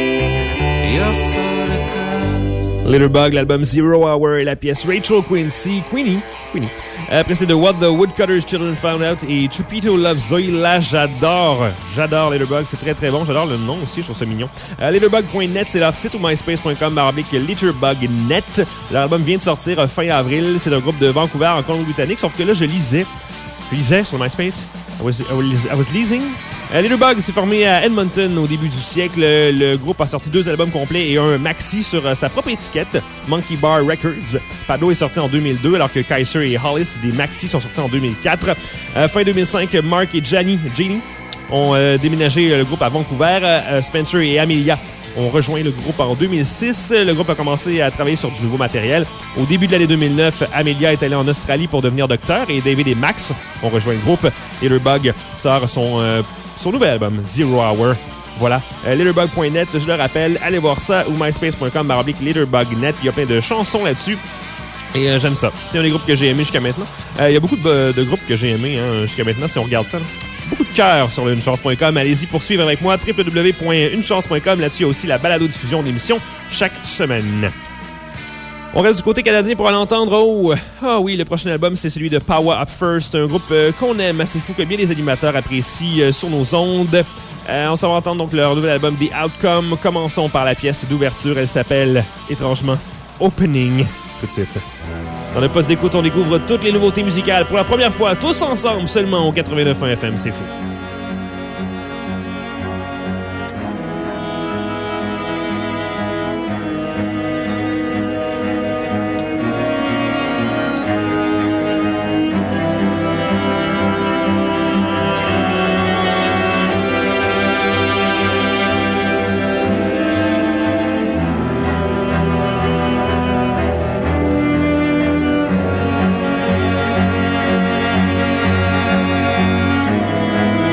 your photograph. Litterbug, l'album Zero Hour et la pièce Rachel Quincy, Queenie, Queenie. Après, c'est de What the Woodcutter's Children Found Out et Chupito Love Zoila. J'adore, j'adore Litterbug, c'est très très bon. J'adore le nom aussi, je trouve ça mignon. Euh, Litterbug point net, c'est leur site ou myspace point com baroblique Litterbug point net. L'album vient de sortir euh, fin avril. C'est un groupe de Vancouver en Colombie-Britannique, sauf que là, je lisais, je lisais sur MySpace. I was, I was, I was leasing. Euh, Litterbug s'est formé à Edmonton au début du siècle. Le, le groupe a sorti deux albums complets et un maxi sur euh, sa propre étiquette, Monkey Bar Records. Pablo est sorti en deux mille deux, alors que Kaiser et Hollis, des maxis, sont sortis en deux mille quatre. Euh, fin deux mille cinq, Mark et Gianni, Gianni ont euh, déménagé le groupe à Vancouver. Euh, Spencer et Amelia ont rejoint le groupe en deux mille six. Le groupe a commencé à travailler sur du nouveau matériel. Au début de l'année deux mille neuf, Amelia est allée en Australie pour devenir docteur et David et Max ont rejoint le groupe. Litterbug sort son, euh, son nouvel album, Zero Hour. Voilà. Euh, Litterbug point net, je le rappelle, allez voir ça, ou myspace point com baroblique Litterbug point net. Il y a plein de chansons là-dessus. Et euh, j'aime ça. C'est un des groupes que j'ai aimé jusqu'à maintenant. Euh, il y a beaucoup de, de groupes que j'ai aimés hein, jusqu'à maintenant, si on regarde ça. Là. Beaucoup de cœur sur le une chance point com. Allez-y, poursuivre avec moi, w w w point une chance point com. Là-dessus, il y a aussi la balado-diffusion d'émissions chaque semaine. On reste du côté canadien pour aller entendre. Oh, ah oui, le prochain album, c'est celui de Power Up First, un groupe euh, qu'on aime assez fou, que bien les animateurs apprécient euh, sur nos ondes. Euh, on s'en va entendre donc leur nouvel album, The Outcome. Commençons par la pièce d'ouverture. Elle s'appelle, étrangement, Opening. Tout de suite. Dans le poste d'écoute, on découvre toutes les nouveautés musicales pour la première fois, tous ensemble, seulement au quatre-vingt-neuf point un F M. C'est fou. Thank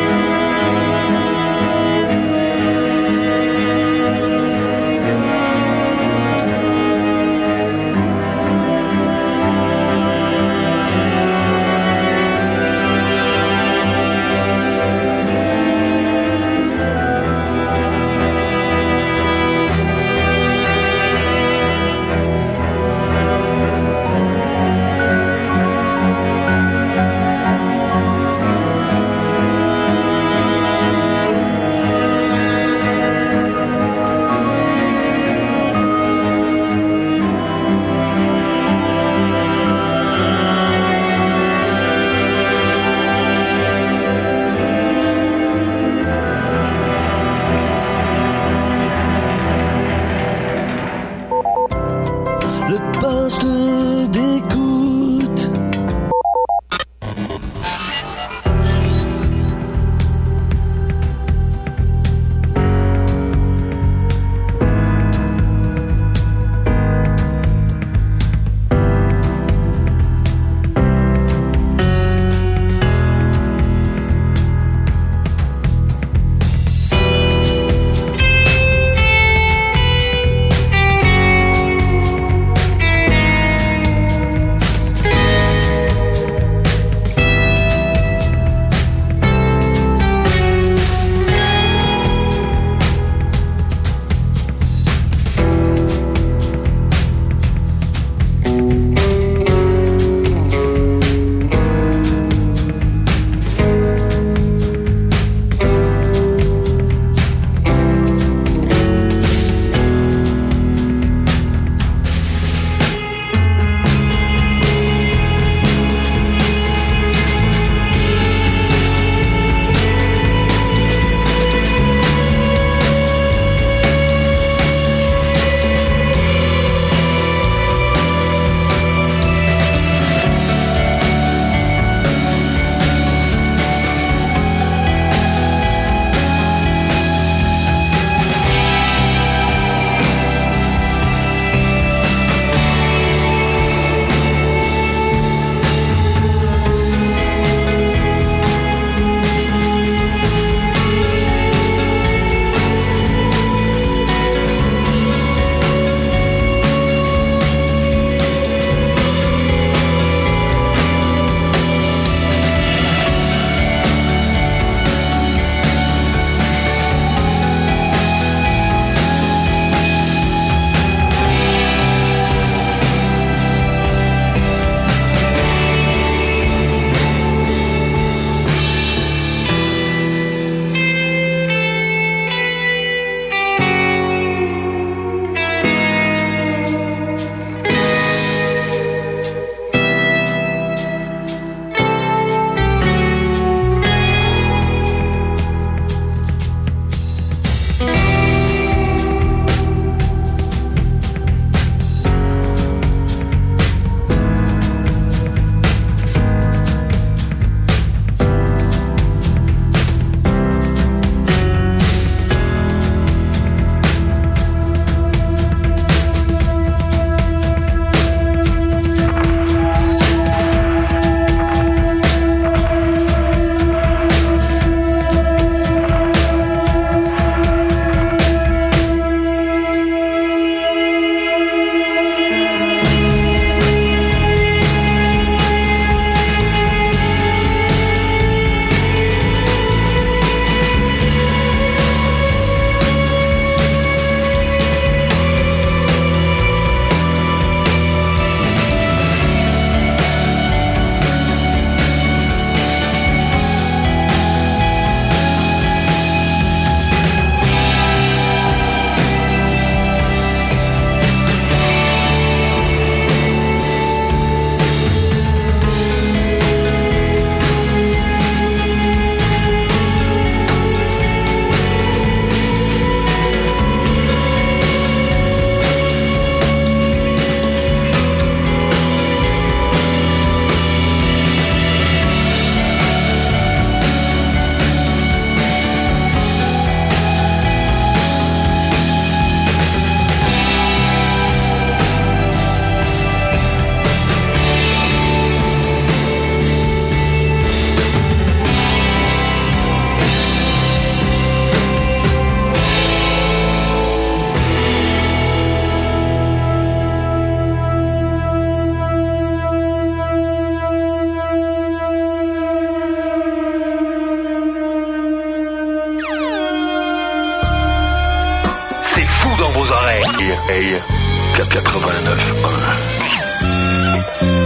fou dans vos oreilles. Hey, quatre-vingt-neuf un.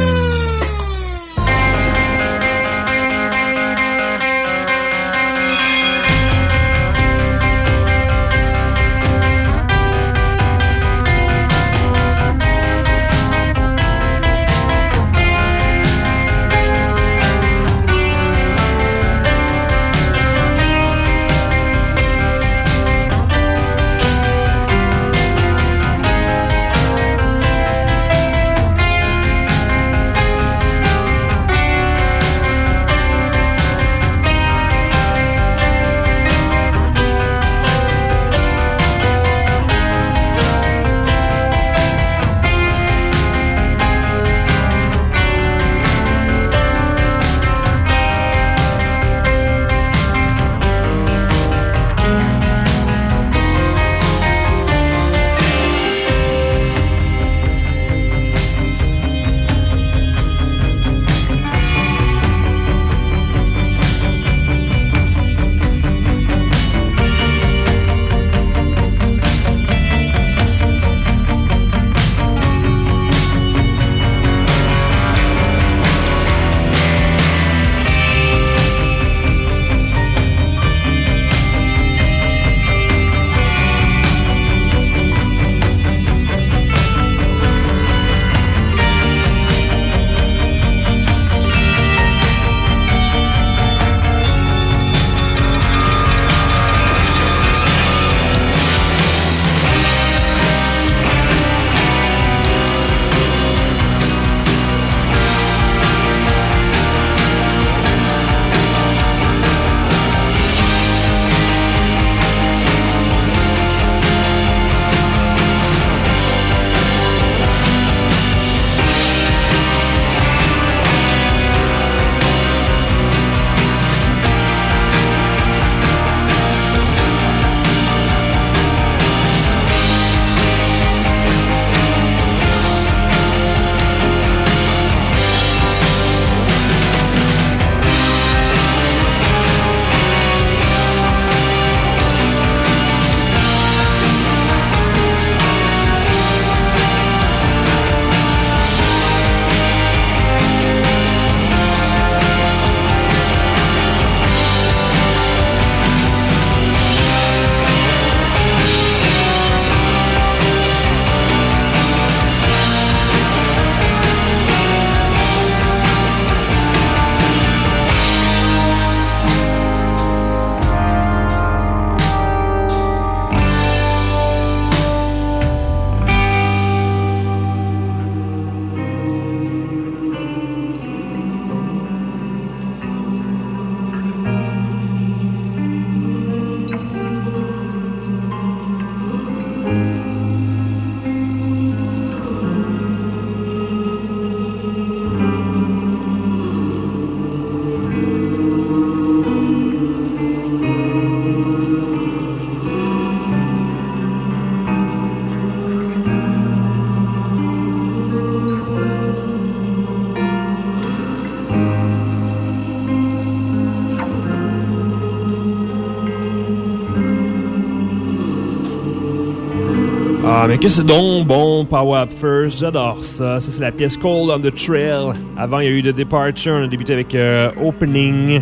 Ah, mais que c'est donc bon, Power Up First, j'adore ça. Ça, c'est la pièce Cold on the Trail. Avant, il y a eu The Departure, on a débuté avec euh, Opening.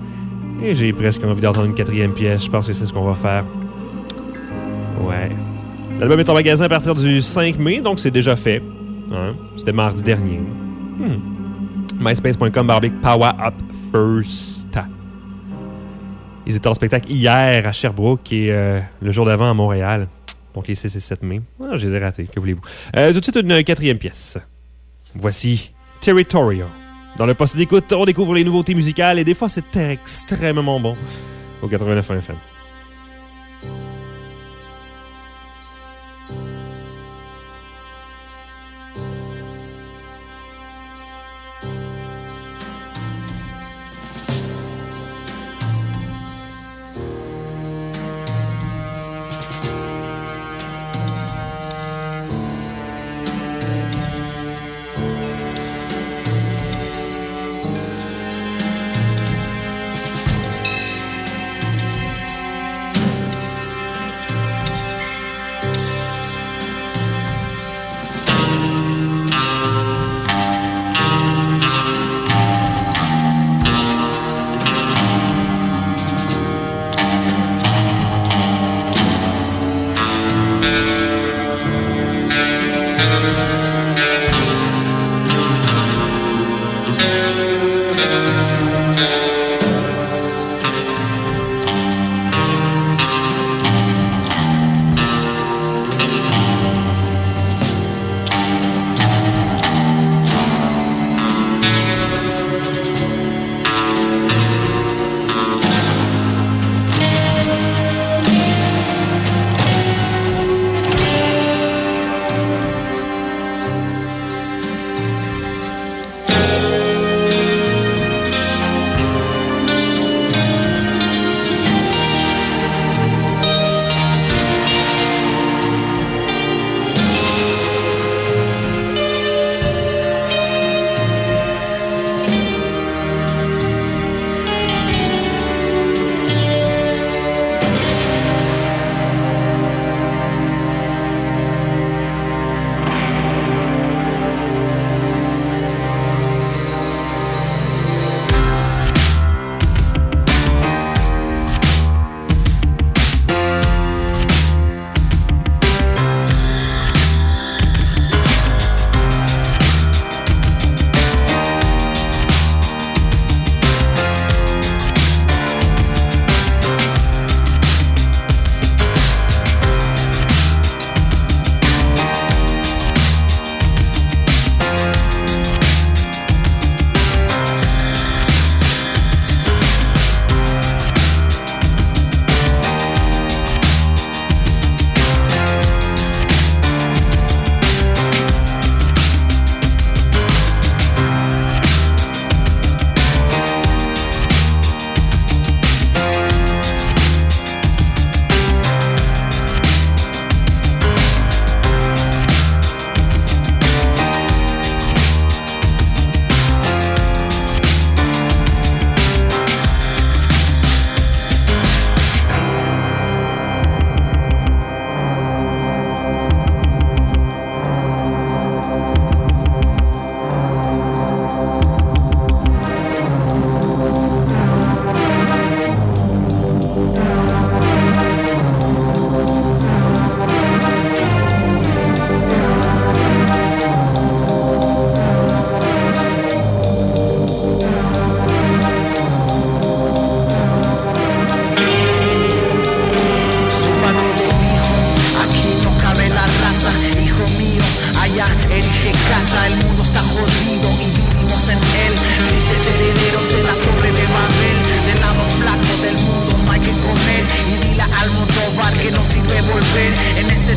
Et j'ai presque envie d'entendre une quatrième pièce, je pense que c'est ce qu'on va faire. Ouais. L'album est en magasin à partir du cinq mai, donc c'est déjà fait. Hein? C'était mardi dernier. Hmm. MySpace.com barbic Power Up First. Ils étaient en spectacle hier à Sherbrooke et euh, le jour d'avant à Montréal. Donc les six et sept mai. Ah, je les ai ratés, que voulez-vous. Euh, tout de suite, une quatrième pièce. Voici Territorial. Dans le poste d'écoute, on découvre les nouveautés musicales et des fois, c'est extrêmement bon. Au quatre-vingt-neuf F M.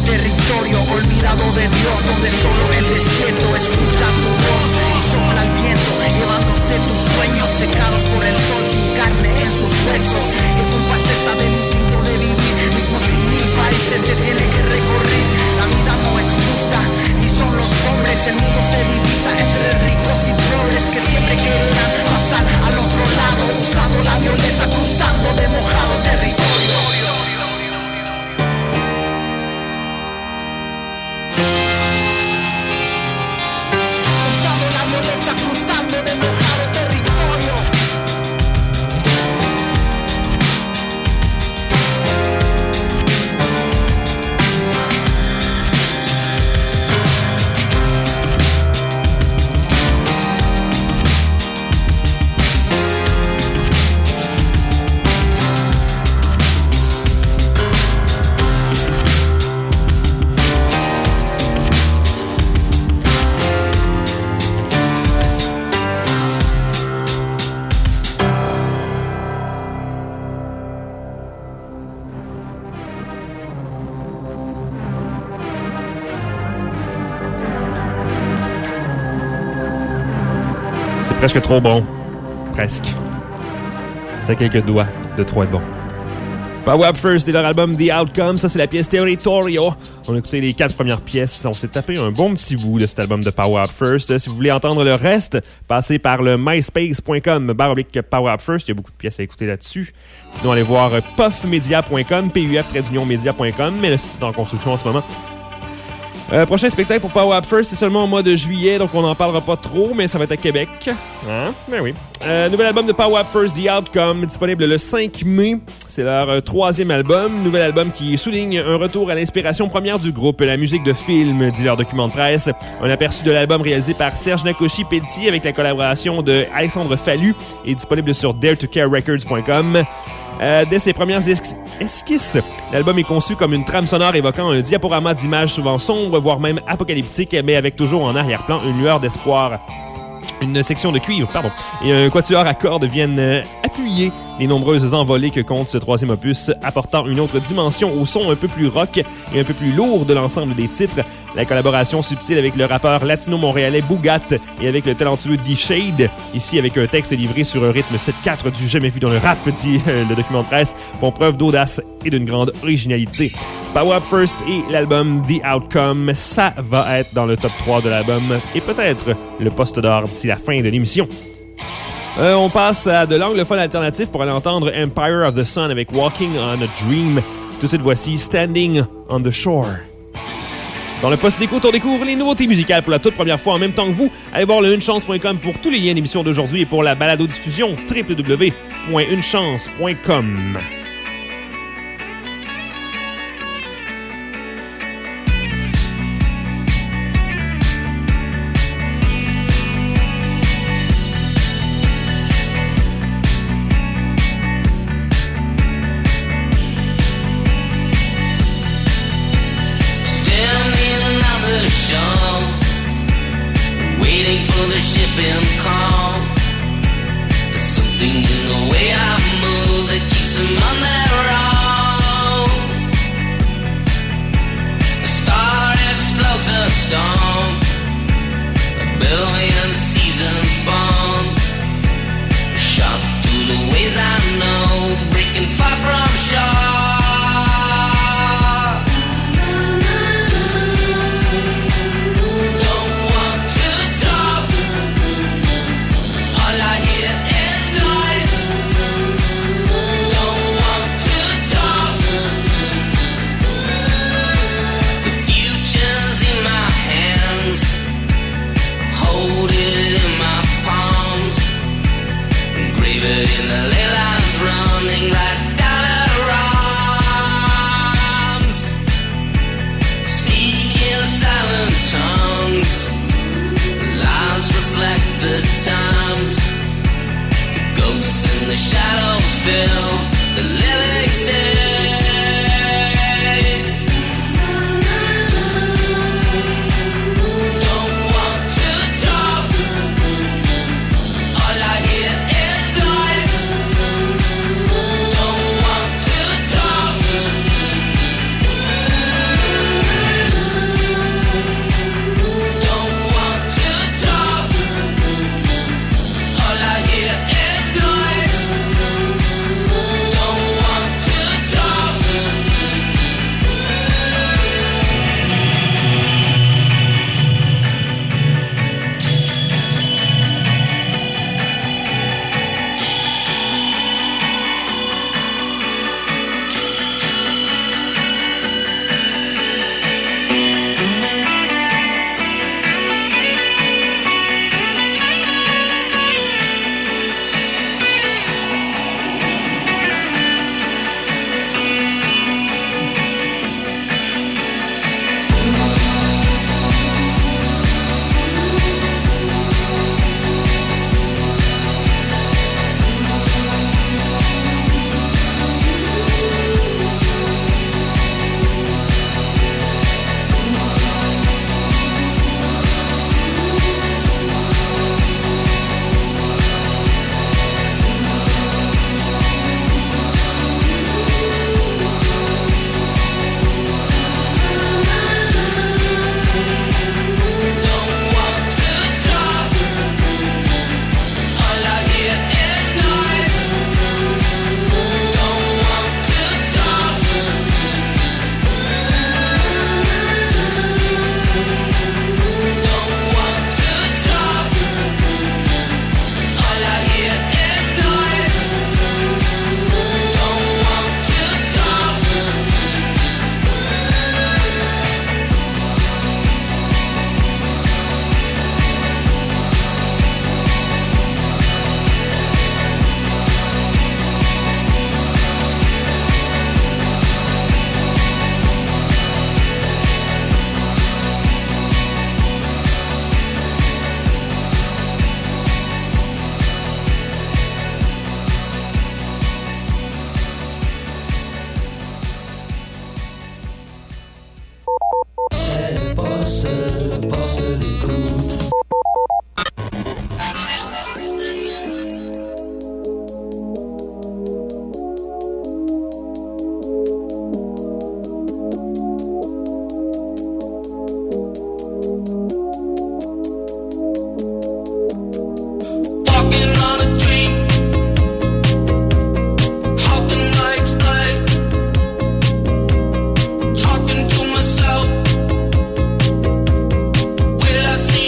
territorio olvidado de Dios, donde solo el desierto escucha tu voz y sopla el viento, llevándose tus sueños secados por el sol, sin carne en sus huesos. ¿Qué culpa es esta del instinto de vivir? Mismo sin mil países se tiene que recorrer. La vida no es justa, ni son los hombres. El mundo se divisa entre ricos y pobres que siempre querrán pasar al otro lado, usando la violencia, cruzando de mojado territorio. Usando la violencia, cruzando de mojado territorio. C'est presque trop bon. Presque. C'est quelques doigts de trop être bon. Power Up First et leur album The Outcome, ça c'est la pièce Territorio. On a écouté les quatre premières pièces, on s'est tapé un bon petit bout de cet album de Power Up First. Si vous voulez entendre le reste, passez par le myspace point com barre oblique Power Up First, il y a beaucoup de pièces à écouter là-dessus. Sinon allez voir puff media point com, P U F media point com, mais là c'est en construction en ce moment. Euh, prochain spectacle pour Power Up First, c'est seulement au mois de juillet, donc on n'en parlera pas trop, mais ça va être à Québec. Hein? Ben oui. Euh, nouvel album de Power Up First, The Outcome, disponible le cinq mai. C'est leur euh, troisième album. Nouvel album qui souligne un retour à l'inspiration première du groupe, la musique de film, dit leur document de presse. Un aperçu de l'album réalisé par Serge Nakoshi-Pelletier avec la collaboration de Alexandre Fallu est disponible sur dare to care records point com. Euh, dès ses premières es- esquisses, l'album est conçu comme une trame sonore évoquant un diaporama d'images souvent sombres, voire même apocalyptiques, mais avec toujours en arrière-plan une lueur d'espoir. Une section de cuivre, pardon, et un quatuor à cordes viennent euh, appuyer les nombreuses envolées que compte ce troisième opus, apportant une autre dimension au son un peu plus rock et un peu plus lourd de l'ensemble des titres. La collaboration subtile avec le rappeur latino-montréalais Bougat et avec le talentueux D-Shade, ici avec un texte livré sur un rythme sept quatre du jamais vu dans le rap, dit euh, le document de presse, font preuve d'audace et d'une grande originalité. Power Up First et l'album The Outcome, ça va être dans le top trois de l'album et peut-être le poste d'or d'ici la fin de l'émission. Euh, on passe à de l'anglophone alternatif pour aller entendre Empire of the Sun avec Walking on a Dream. Tout de suite, voici Standing on the Shore. Dans le poste d'écoute, on découvre les nouveautés musicales pour la toute première fois en même temps que vous. Allez voir le une chance point com pour tous les liens d'émission d'aujourd'hui et pour la balado-diffusion w w w point une chance point com. the shore, waiting for the shipping call. There's something in the way I move that keeps them on that road. A star explodes a storm, a billion seasons born. Sharp through the ways I know, breaking far from shore. poste d'écoute. Walking on a dream. How can I explain? Talking to myself. Will I see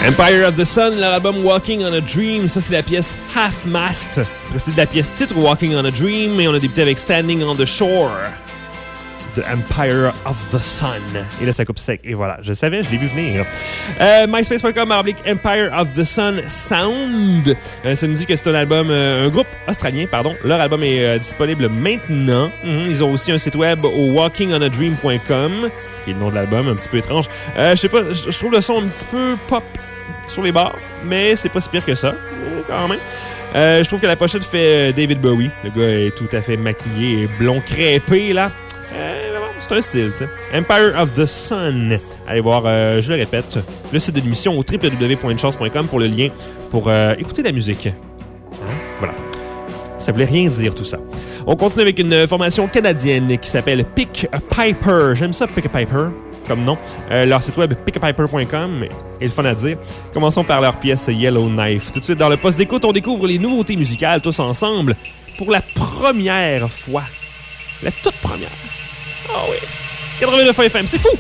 Empire of the Sun, leur album Walking on a Dream, ça c'est la pièce Half Mast. C'était de la pièce titre Walking on a Dream et on a débuté avec Standing on the Shore de Empire of the Sun. Et là ça coupe sec et voilà, je savais, je l'ai vu venir. Euh, MySpace point com oblique Empire of the Sun Sound. Euh, ça nous dit que c'est un album, euh, un groupe australien, pardon. Leur album est euh, disponible maintenant. Mm-hmm. Ils ont aussi un site web au walking on a dream point com, qui est le nom de l'album, un petit peu étrange. Euh, je sais pas, je trouve le son un petit peu pop sur les bars, mais c'est pas si pire que ça, euh, quand même. Euh, je trouve que la pochette fait David Bowie. Le gars est tout à fait maquillé et blond crêpé, là. Euh, c'est un style, tu sais. Empire of the Sun. Allez voir, euh, je le répète, le site de l'émission au w w w point une chance point com pour le lien pour euh, écouter la musique. Hein? Voilà. Ça voulait rien dire, tout ça. On continue avec une formation canadienne qui s'appelle Pick a Piper. J'aime ça, Pick a Piper, comme nom. Euh, leur site web, pick a piper point com, est le fun à dire. Commençons par leur pièce Yellow Knife. Tout de suite, dans le poste d'écoute, on découvre les nouveautés musicales tous ensemble pour la première fois. La toute première. Ah oh oui. quatre-vingt-neuf F M, c'est fou!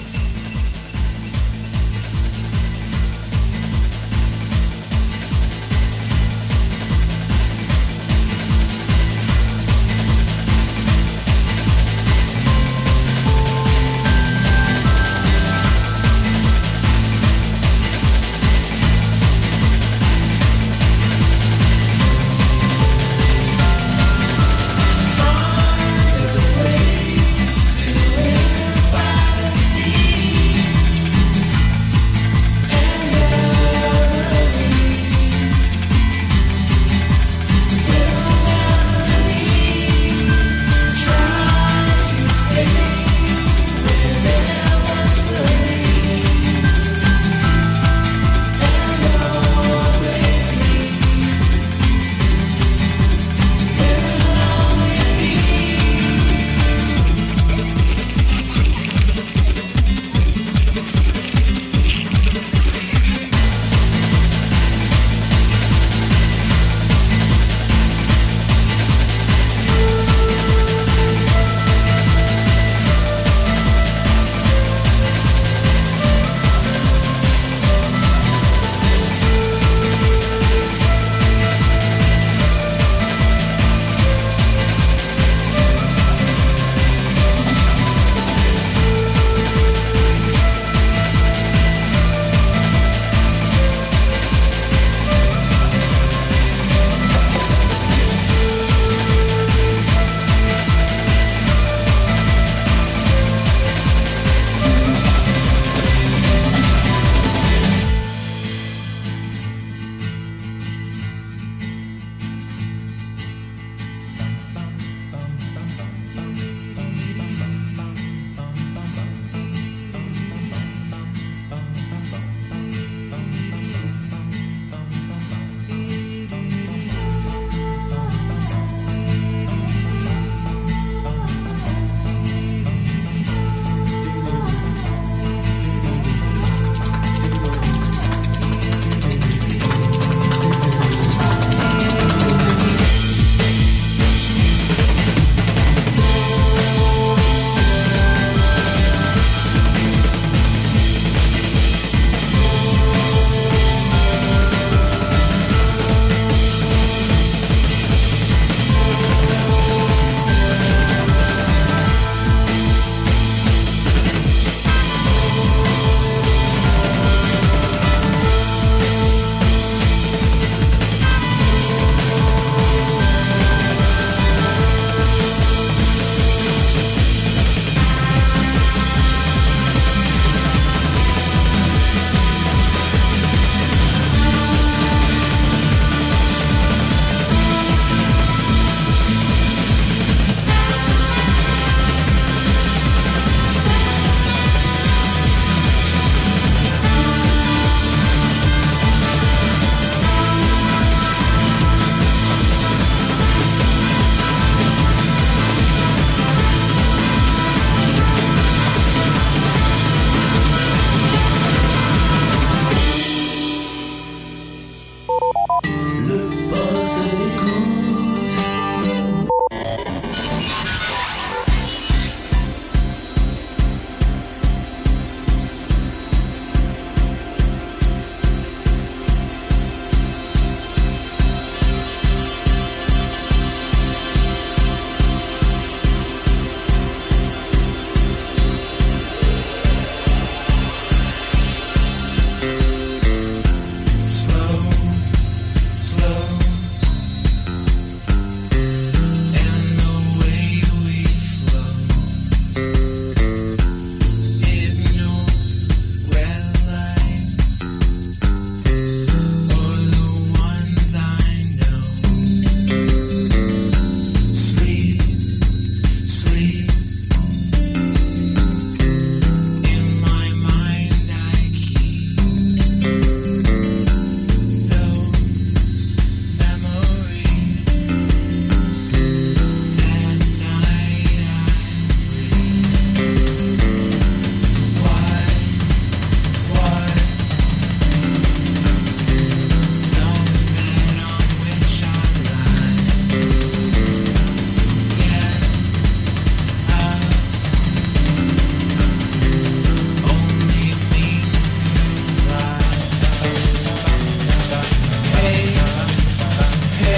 See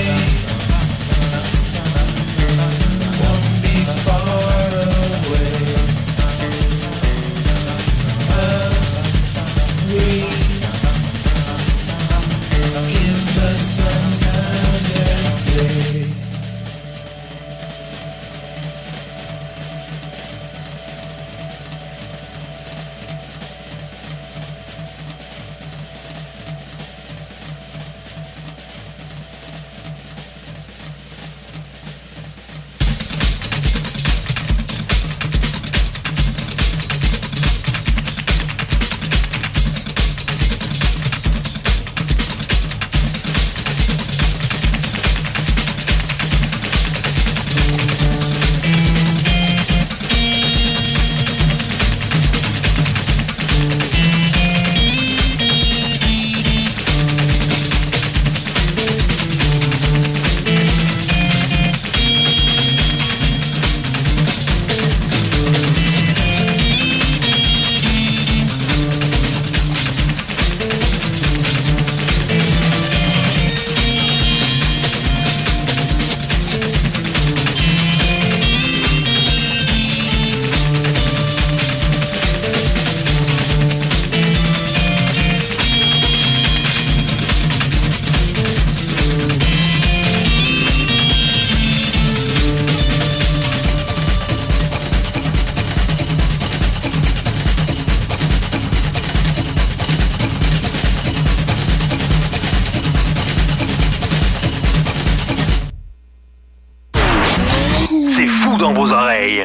Dans vos oreilles.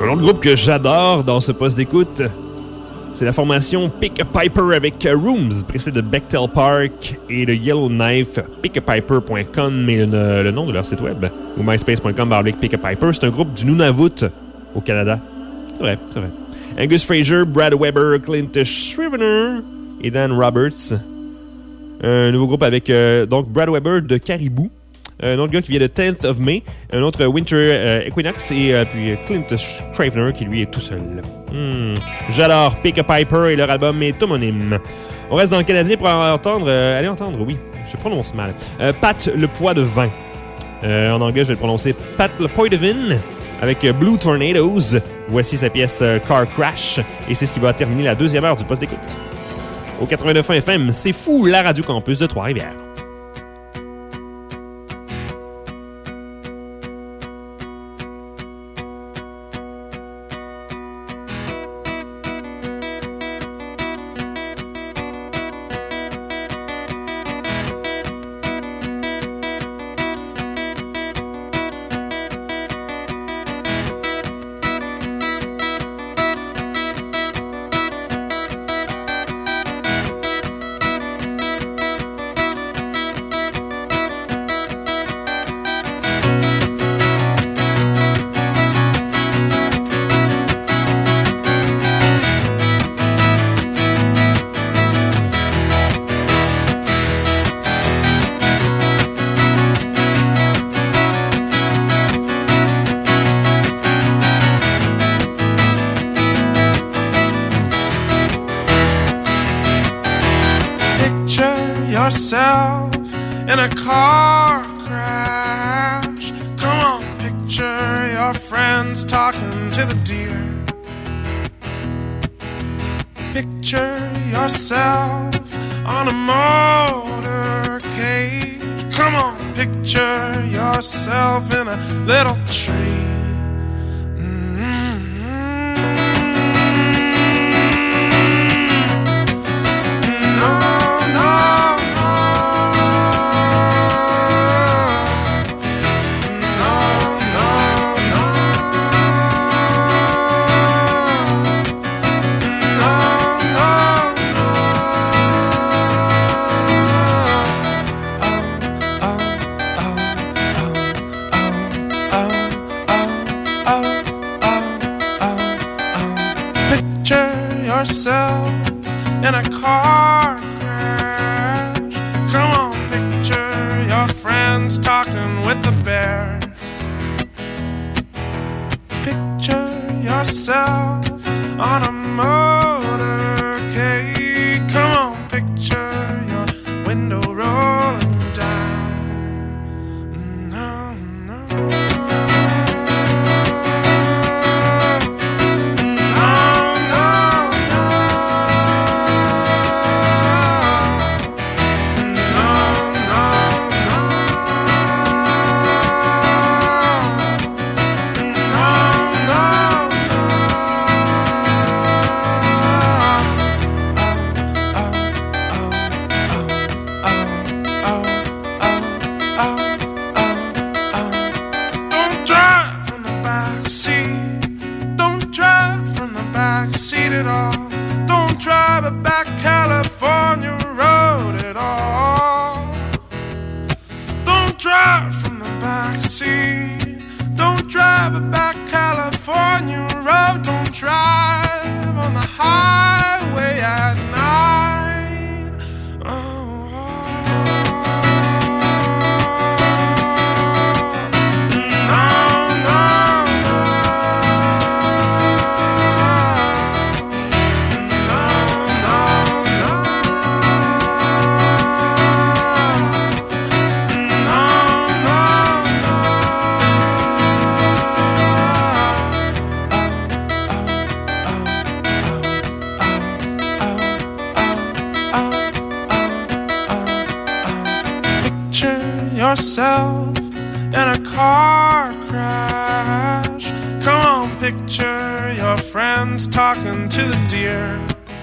Un autre groupe que j'adore dans ce poste d'écoute, c'est la formation Pick a Piper avec Rooms, précédé de Bechtel Park et de Yellowknife. pick a piper point com, mais le, le nom de leur site web, ou myspace point com barre Pick a Piper. C'est un groupe du Nunavut au Canada. C'est vrai, c'est vrai. Angus Fraser, Brad Weber, Clint Scrivener et Dan Roberts. Un nouveau groupe avec euh, donc Brad Weber de Caribou. Un autre gars qui vient de tenth of May. Un autre Winter euh, Equinox. Et euh, puis Clint Scrivener qui lui est tout seul. Hmm. J'adore Pick a Piper et leur album est homonyme. On reste dans le Canadien pour entendre... Euh, allez entendre, oui. Je prononce mal. Euh, Pat le poids de vin. Euh, en anglais, je vais le prononcer Pat le poids de vin. Avec Blue Tornadoes. Voici sa pièce euh, Car Crash. Et c'est ce qui va terminer la deuxième heure du poste d'écoute. Au quatre-vingt-neuf F M, c'est fou, la Radio Campus de Trois-Rivières. Yourself in a car crash. Come on, picture your friends talking to the deer. Picture yourself on a motorcade. Come on, picture yourself in a little tree. Yourself in a car crash. Come on, picture your friends talking with the bears. Picture yourself on a motorcade. Come on, picture your window rolling down. No, no. Yourself in a car crash. Come on, picture your friends talking to the deer.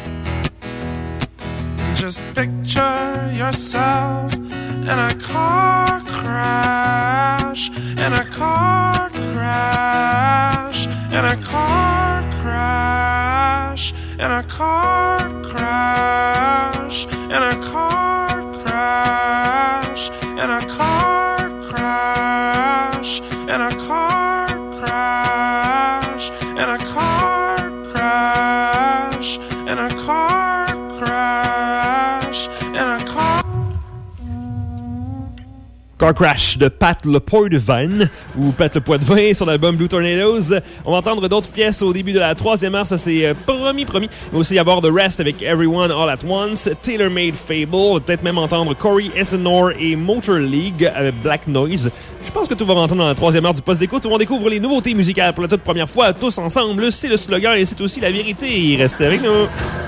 Just picture yourself in a car crash. In a car crash. In a car in a car crash, in a car crash, in a car crash, in a car crash, in a car crash, in a car crash, in a car. Car Crash de Pat Le Poitevin ou Pat Le Poitevin sur l'album Blue Tornadoes. On va entendre d'autres pièces au début de la troisième heure, ça c'est euh, promis, promis. Il va aussi y avoir The Rest avec Everyone All At Once, Tailor Made Fable, on va peut-être même entendre Corey Essenor et Motor League avec Black Noise. Je pense que tout va rentrer dans la troisième heure du poste d'écoute où on découvre les nouveautés musicales pour la toute première fois, tous ensemble. C'est le slogan et c'est aussi la vérité. Restez avec nous.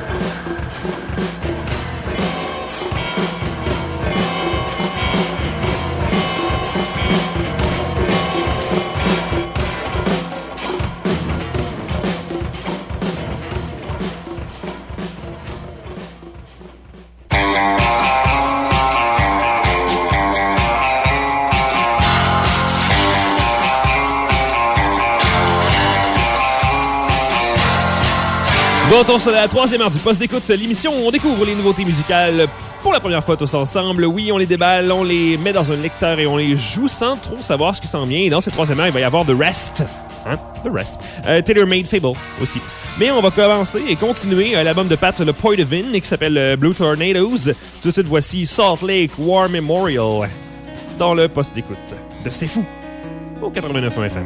Retour sur la troisième heure du poste d'écoute, l'émission où on découvre les nouveautés musicales pour la première fois tous ensemble. Oui, on les déballe, on les met dans un lecteur et on les joue sans trop savoir ce qui s'en vient. Et dans cette troisième heure, il va y avoir The Rest. Hein? The Rest. Euh, Tailor Made Fable aussi. Mais on va commencer et continuer euh, l'album de Pat Le Poitevin qui s'appelle euh, Blue Tornadoes. Tout de suite, voici Salt Lake War Memorial dans le poste d'écoute de C'est Fou au quatre-vingt-neuf F M.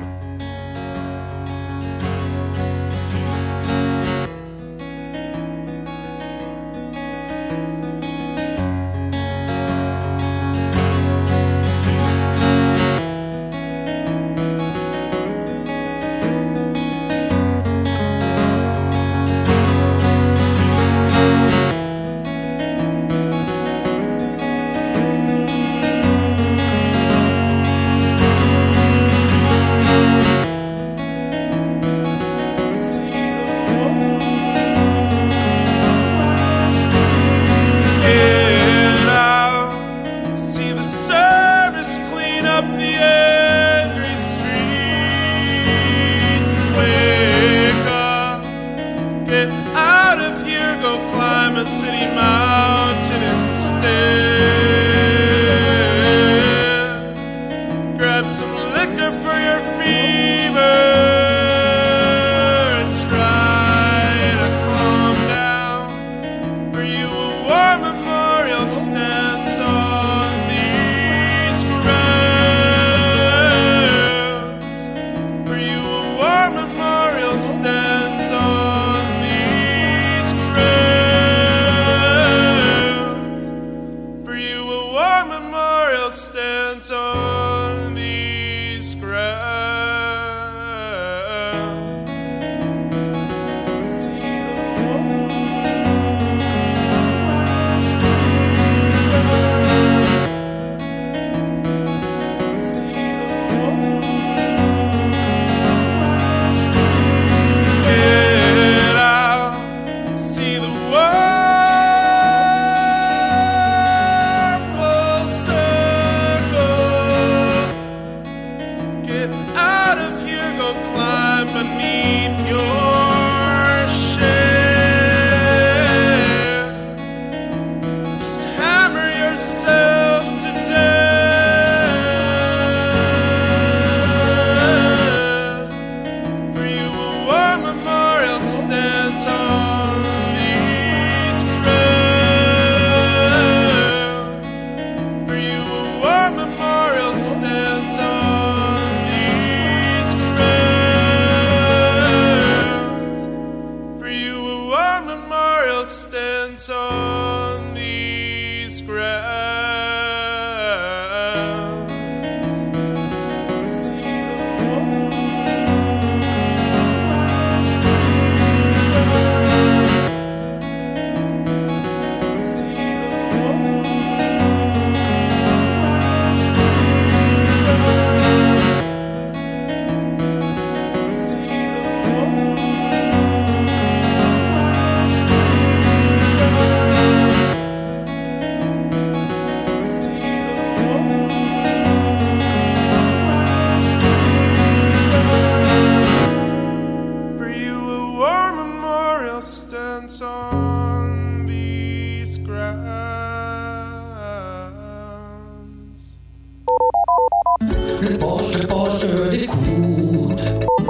poste d'écoute.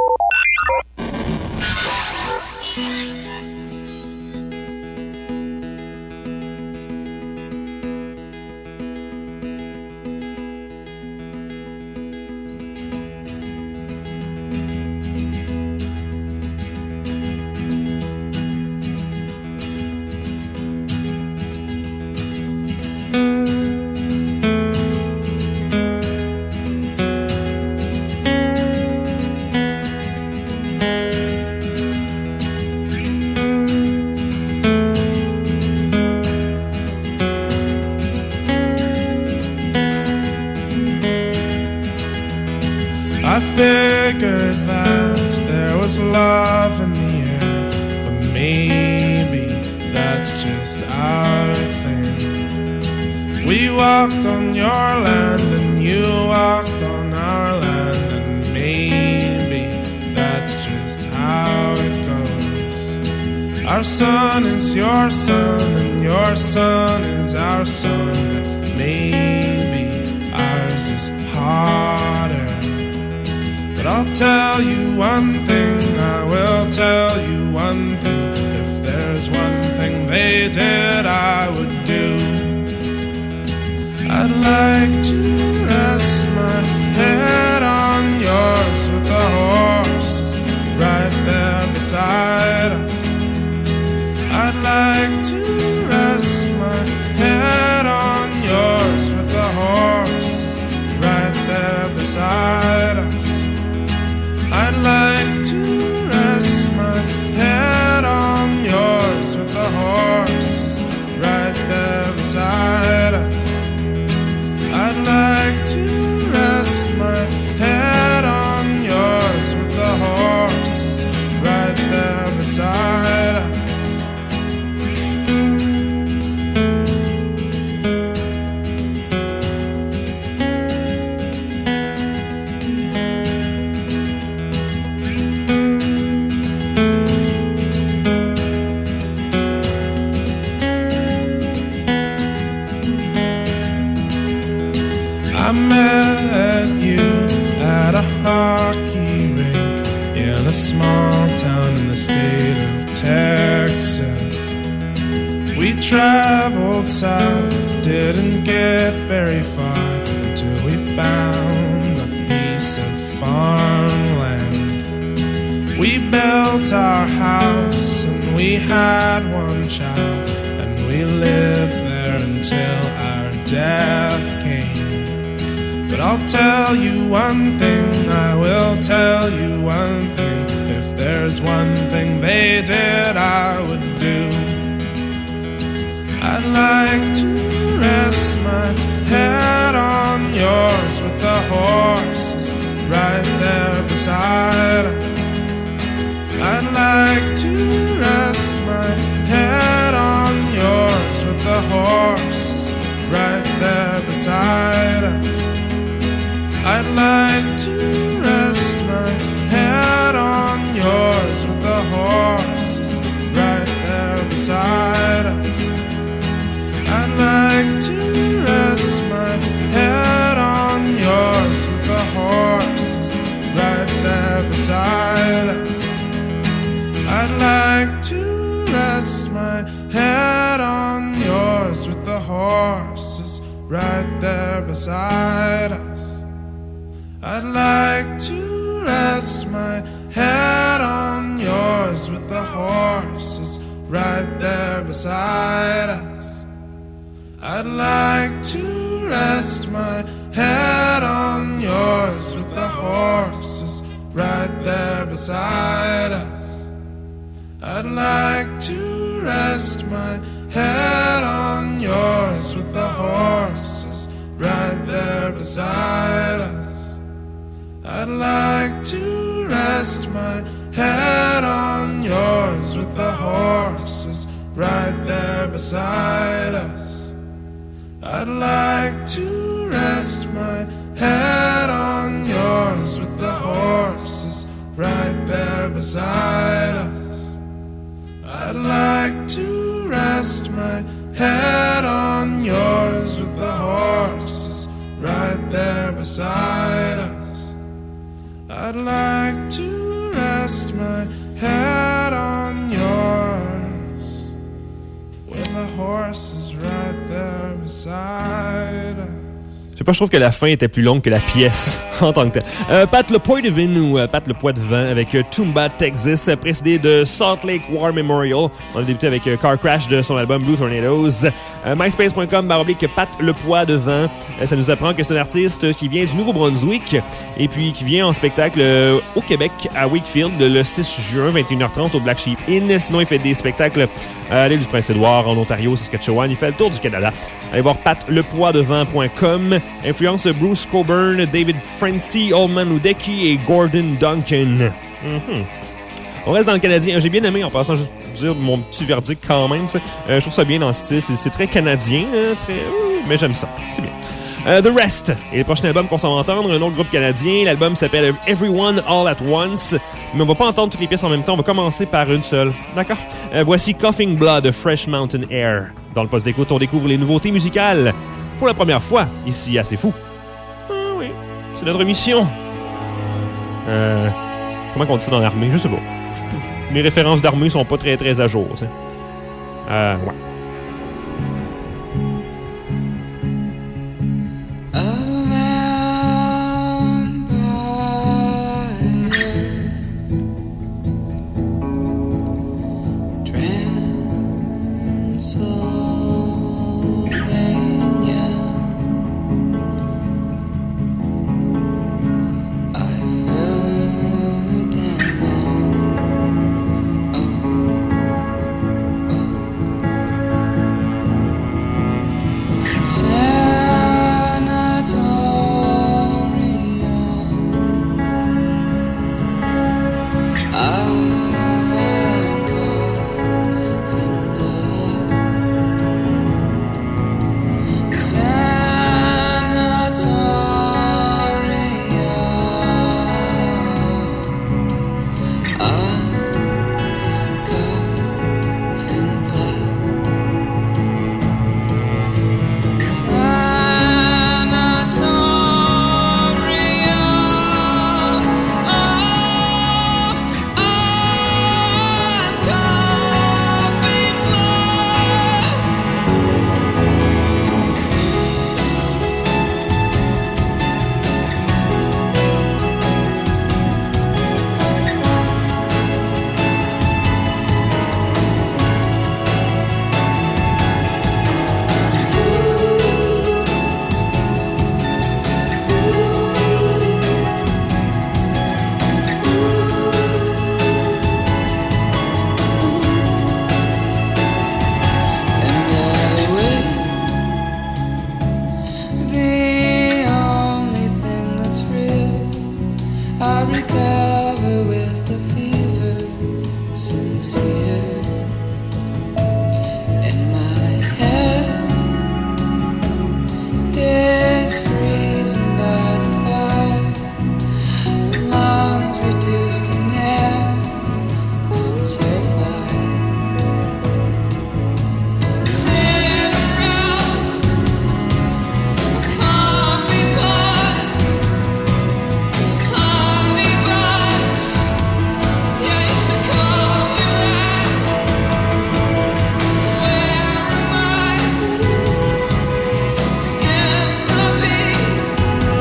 I figured that there was love in the air, but maybe that's just our thing. We walked on your land and you walked on our land, and maybe that's just how it goes. Our sun is your sun and your sun is our sun, but maybe ours is harder. But I'll tell you one thing, I will tell you one thing. If there's one thing they did I would do, I'd like to rest my head on yours with the horses right there beside us. I'd like to rest my head on yours with the horses right there beside us. I'd like to rest my head on yours with the horses right there beside us. I'd like to rest my head on yours with the horses right there beside us. I met you at a hockey rink in a small town in the state of Texas. We traveled south, didn't get very far until we found a piece of farmland. We built our house and we had one child, and we lived there until our death came. But I'll tell you one thing, I will tell you one thing. If there's one thing they did I would do, I'd like to rest my head on yours with the horses right there beside us. I'd like to rest my head on yours with the horses right there beside us. I'd like to rest my head on yours with the horses right there beside us. I'd like to rest my head on yours with the horses right there beside us. I'd like to rest my head on yours with the horses right there beside us. I'd like to rest my head on yours with the horses right there beside us. I'd like to rest my head on yours with the horses right there beside us. I'd like to rest my head on yours with the horses right there beside us. I'd like to rest my head on yours with the horses right there beside us. I'd like to rest my head on yours with the horses right there beside us. I'd like to rest my head on yours with the horses right there beside us. I'd like to rest my head on yours, with the horses right there beside us. Je sais pas, je trouve que la fin était plus longue que la pièce en tant que telle. Euh, Pat le Poitevin ou euh, Pat le Poitevin avec euh, Toomba, Texas, euh, précédé de Salt Lake War Memorial. On a débuté avec euh, Car Crash de son album Blue Tornadoes. Euh, MySpace point com baroblique Pat le Poitevin. Euh, ça nous apprend que c'est un artiste qui vient du Nouveau-Brunswick et puis qui vient en spectacle euh, au Québec, à Wakefield, le six juin, vingt et une heures trente au Black Sheep Inn. Sinon, il fait des spectacles à l'île du Prince-Édouard, en Ontario, Saskatchewan. Il fait le tour du Canada. Allez voir pat le poitevin point com. Influence Bruce Coburn, David Francie, Allman Udeki et Gordon Duncan. Mm-hmm. On reste dans le Canadien. J'ai bien aimé, en passant, juste dire mon petit verdict quand même. Euh, je trouve ça bien dans le style. C'est, c'est très canadien, hein, très... mais j'aime ça. C'est bien. Uh, The Rest est le prochain album qu'on s'en va entendre, un autre groupe canadien. L'album s'appelle Everyone All At Once, mais on va pas entendre toutes les pièces en même temps, on va commencer par une seule. D'accord? Uh, voici Coughing Blood, Fresh Mountain Air. Dans le poste d'écoute, on découvre les nouveautés musicales pour la première fois ici à C'est Fou. Ah oui, c'est notre mission. Euh, comment on dit ça dans l'armée? Je sais pas. Mes références d'armée sont pas très très à jour. T'sais. Euh, ouais. Scams of me.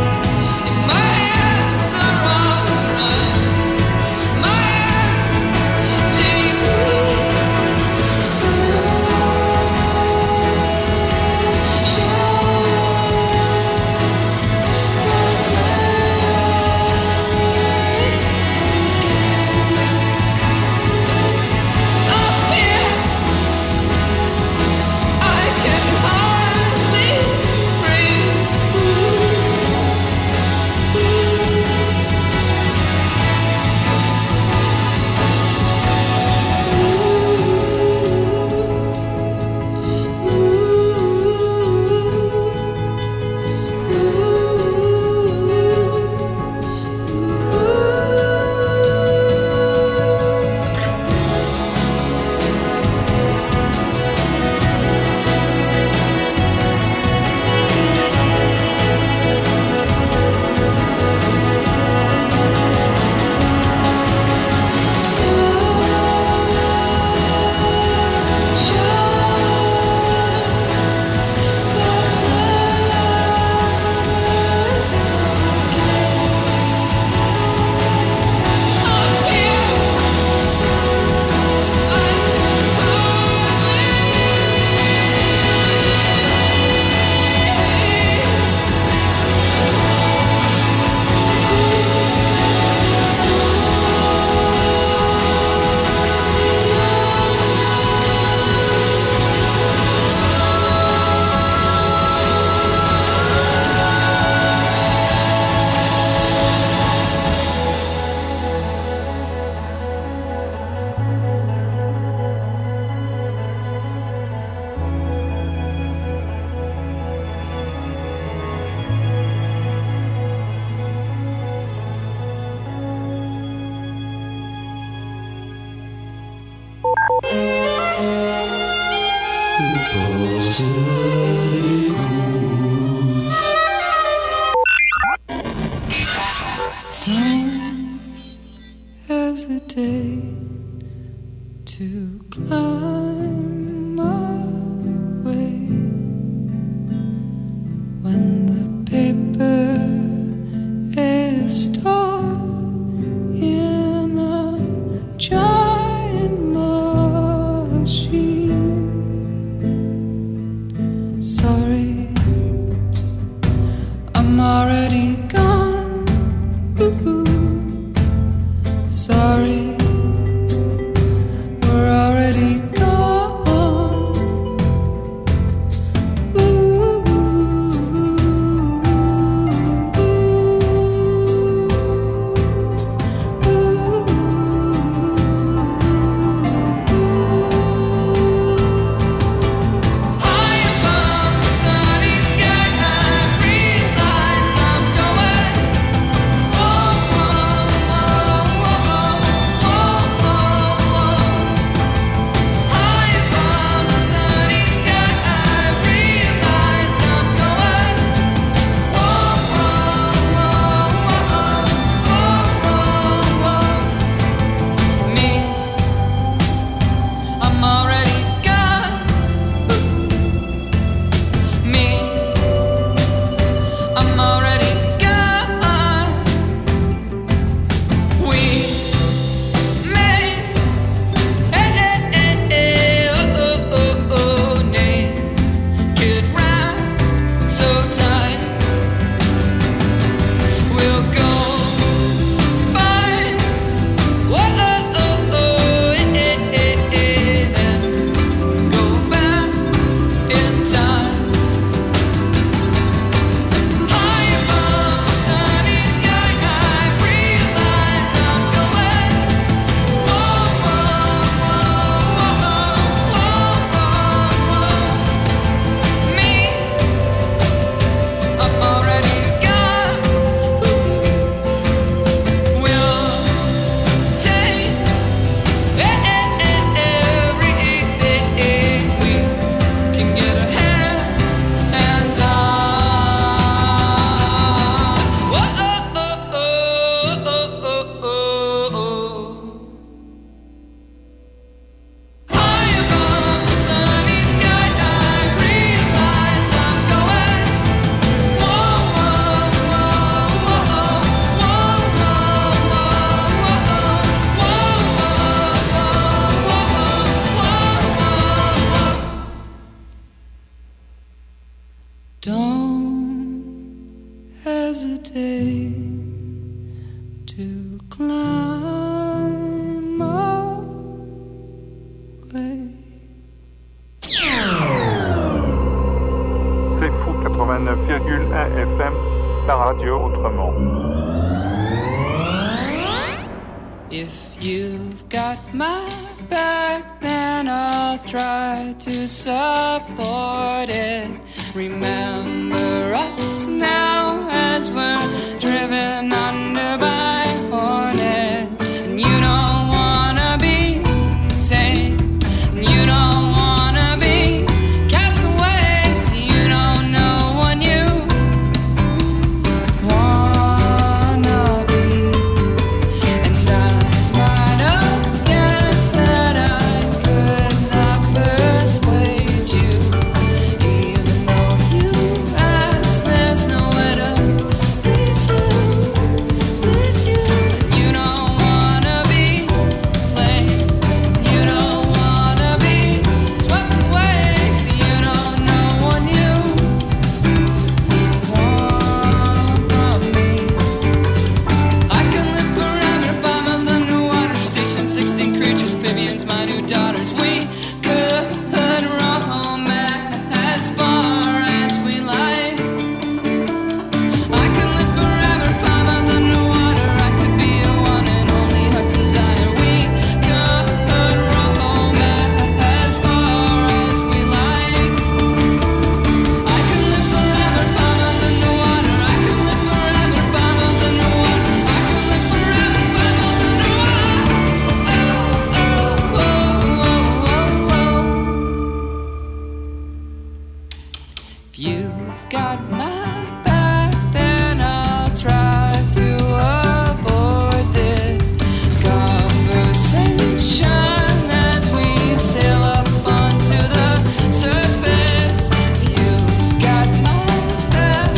when the paper is stored in a giant machine. Sorry, I'm already gone. Ooh, sorry, we're already gone. Ooh, high above the sunny sky, I realize I'm going. Oh, oh, oh, oh, oh, oh, oh. High above the sunny sky, I realize I'm going. Oh, oh, oh, oh, oh, oh, oh. Me, I'm already gone. Me, I'm already gone. We made eh, eh, eh, eh, oh, oh, oh, oh, naked round so tight. We'll go find whoa, oh, oh, oh, eh, eh, eh, eh, then go back in time. High above the sunny sky, I realize I'm going. Whoa, whoa, whoa, whoa, whoa, whoa. Me, I'm already gone. We'll take eh, eh, eh, everything we can get a hand, hands on. Whoa, oh, oh, oh, oh, oh, oh. High above the sunny sky, I realize I'm going. Whoa, whoa, whoa, whoa, whoa, whoa, whoa, whoa, whoa, whoa, whoa. Don't hesitate to climb away. C'est fou quatre-vingt-neuf virgule un F M, la radio autrement. If you've got my back, then I'll try to support it. Remember us now as we're driven under by hornets. And you don't wanna be sane, and you don't wanna be cast away, so you don't know what you wanna be. And I'm right against that, I could not persuade you. Even though you ask, there's nowhere to please you, please you. And you don't wanna be played, you don't wanna be swept away, so you don't know what you want from me. I can live forever, five miles underwater station, sixteen creatures, amphibians, my new daughters. We could roam as far as we like. I can live forever, five miles underwater. I could be a one and only heart's desire. We could roam as far as we like. I can live forever, five miles underwater. I can live forever, five miles underwater. I can live forever, five miles underwater. Oh, oh, oh, oh, oh, oh. If you've got my back, then I'll try to avoid this conversation as we sail up onto the surface. If you've got my back,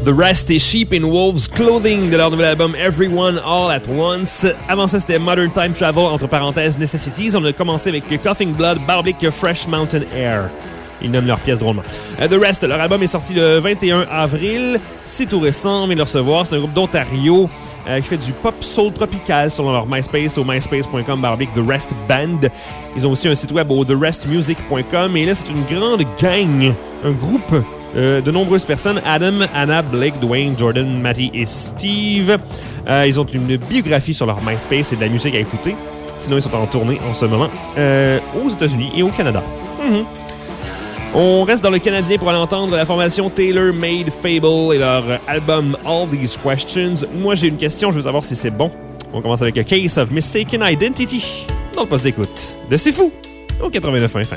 The Rest et Sheep in Wolves Clothing de leur nouvel album Everyone All at Once. Avant ça, c'était Modern Time Travel, entre parenthèses Necessities. On a commencé avec Coughing Blood, Barblick, Fresh Mountain Air. Ils nomment leur pièce drôlement. Uh, The Rest, leur album est sorti le vingt et un avril. C'est tout récent, on vient de le recevoir. C'est un groupe d'Ontario euh, qui fait du pop soul tropical selon leur MySpace au myspace point com barblick The Rest Band. Ils ont aussi un site web au the rest music point com. Et là, c'est une grande gang, un groupe Euh, de nombreuses personnes, Adam, Anna, Blake, Dwayne, Jordan, Matty et Steve. Euh, ils ont une biographie sur leur MySpace et de la musique à écouter. Sinon, ils sont en tournée en ce moment euh, aux États-Unis et au Canada. Mm-hmm. On reste dans le Canadien pour aller entendre la formation Taylor Made Fable et leur album All These Questions. Moi, j'ai une question, je veux savoir si c'est bon. On commence avec A Case of Mistaken Identity dans le poste d'écoute de C'est Fou au quatre-vingt-neuf F M.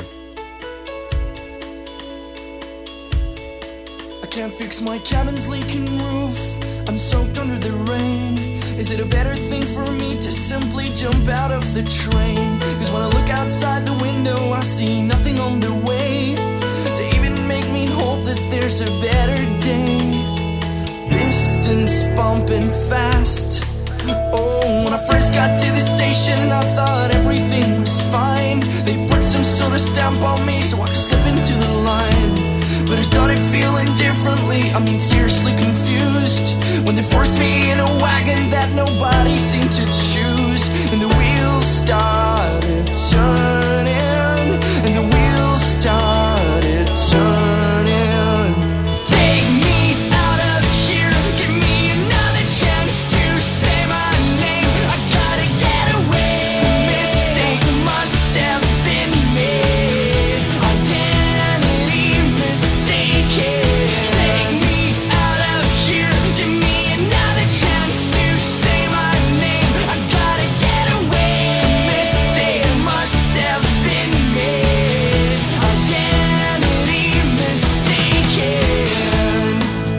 Can't fix my cabin's leaking roof. I'm soaked under the rain. Is it a better thing for me to simply jump out of the train? Cause when I look outside the window, I see nothing on the way to even make me hope that there's a better day. Pistons pumping fast. Oh, when I first got to the station, I thought everything was fine. They put some sort of stamp on me so I could slip into the line. But I started feeling differently, I mean seriously confused, when they forced me in a wagon that nobody seemed to choose. And the wheels started turning, and the wheels started turning. Take me out of here, give me another chance to say my name. I gotta get away, a mistake must have been made. Identity mistake. Take me out of here, give me another chance to say my name. I gotta get away, a mistake must have been made. Identity mistaken.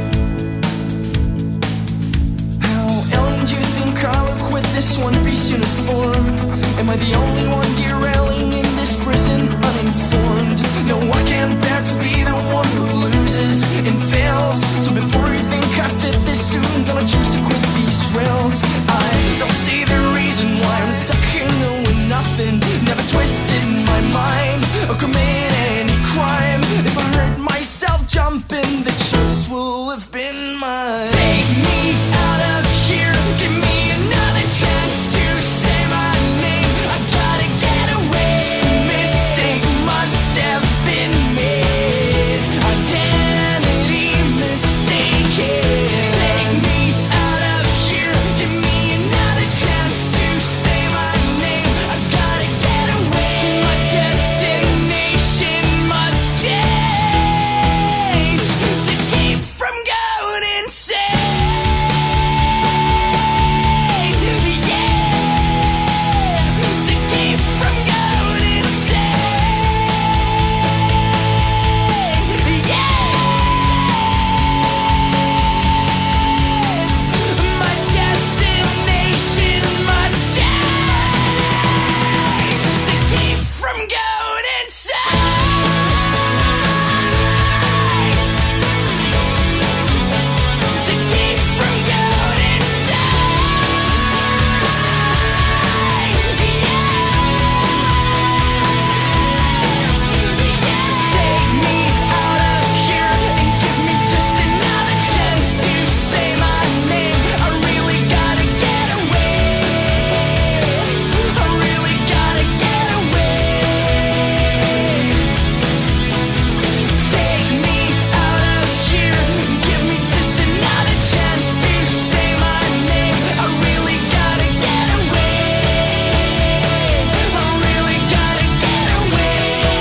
How alien do you think I look with this one-piece uniform? Am I the only one derailing in this prison uninformed? No, I can't bear to be the one who loses and fails. So before you think I fit this suit, I'm gonna choose to quit these rails. I don't see the reason why I'm stuck here knowing nothing. Never twisted my mind or commit any crime. If I hurt myself jumping, the choice will have been mine. Take me out of here, give me another chance to say my name. I gotta get away, a mistake must have been made. Identity mistaken. Take me out of here, give me another chance to say my name. I gotta get away, my destination must change to keep from going insane. Yeah, to keep from going insane. Yeah, my destination must change to keep from going insane. To keep from going insane. Take me out of here and give me just another chance to say my name. I really gotta get away. I really gotta get away. Take me out of here and give me just another chance to say my name. I really gotta get away. I really gotta get away.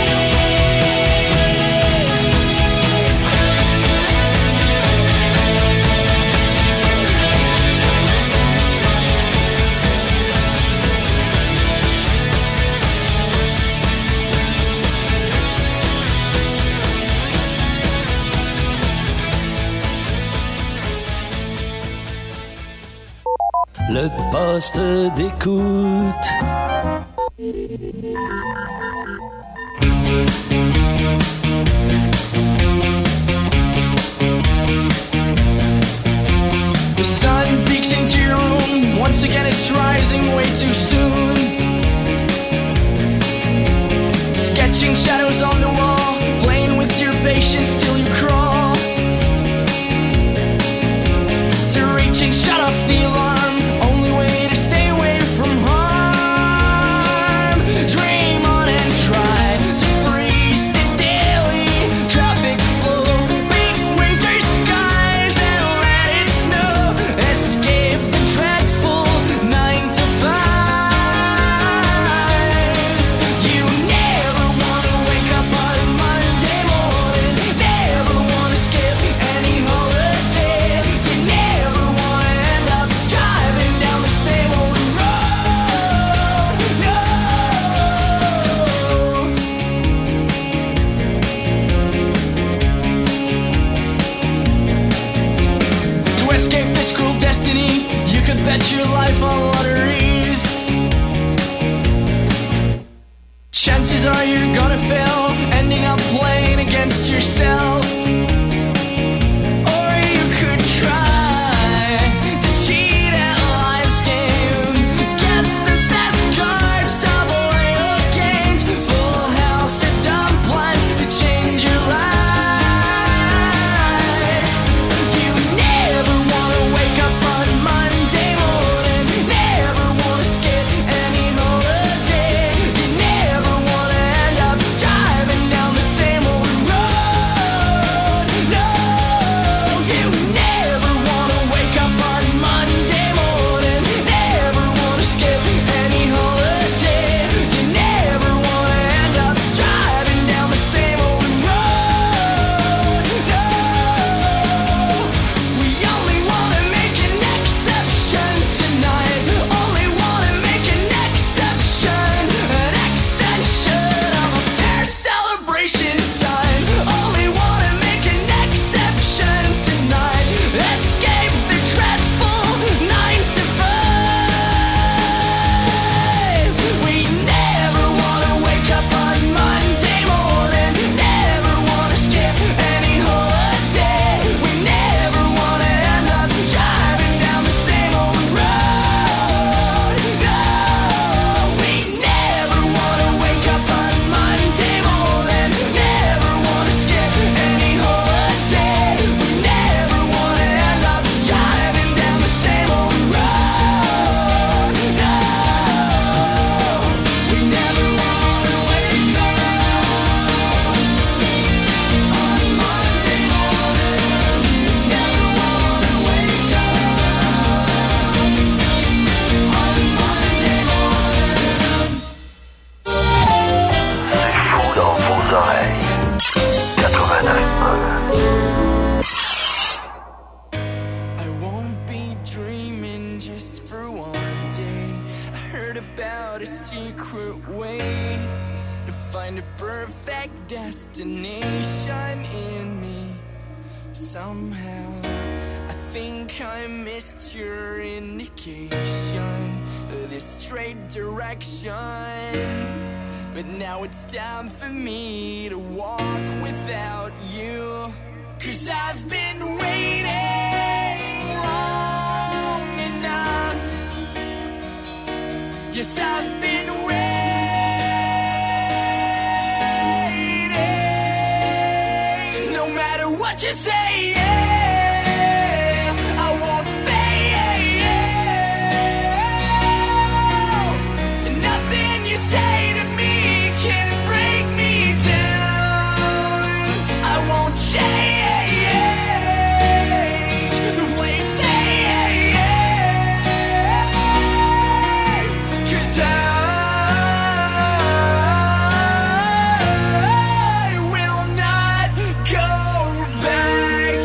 Le poste d'écoute. sun peeks into your room. Once again it's rising way too soon. Sketching shadows on the wall, playing with your patience till you crawl. To reaching, shut off the alarm, only way to stay away from harm. Dream on and try to freeze the daily traffic flow. Beat winter skies and let it snow. Escape the dreadful nine to five. You never wanna wake up on Monday morning. Never wanna skip any holiday. You never wanna end up driving down the same old road. No. To escape this cruel destiny, you could bet your life on lotteries. Chances are you're gonna fail, ending up playing against yourself. Or you could try to cheat at life's game. Get the best cards, double your gains. Full house of dumb plans to change your life. You never wanna wake up on Monday morning. Never wanna skip any holiday. You never wanna end up driving down the same old road. No, you never wanna wake up on Monday morning. Never wanna skip any holiday. You never wanna end up driving down the same old road. No, we only wanna make an exception tonight. Only wanna make an exception, an extension of a fair celebration time. Only wanna make an exception tonight. Escape the dreadful nine to five. We never wanna wake up on Monday morning. Never wanna skip any holiday. We never wanna end up driving down the same old road. No, we never wanna wake up on Monday morning. Never wanna skip any holiday. We never wanna end up driving down the same old road. No, we never wanna wake up on Monday morning. Never wanna wake up on Monday morning. C'est fou dans vos oreilles. quatre-vingt-neuf I won't be dreaming just for one day. I heard about a secret way to find a perfect destination in me. Somehow, I think I missed your indication of this straight direction. But now it's time for me to walk without you. Cause I've been waiting long enough. Yes, I've been waiting. No matter what you say, yeah, I won't fail. Nothing you say to me can break me down. I won't change the way you say it. Cause I will not go back.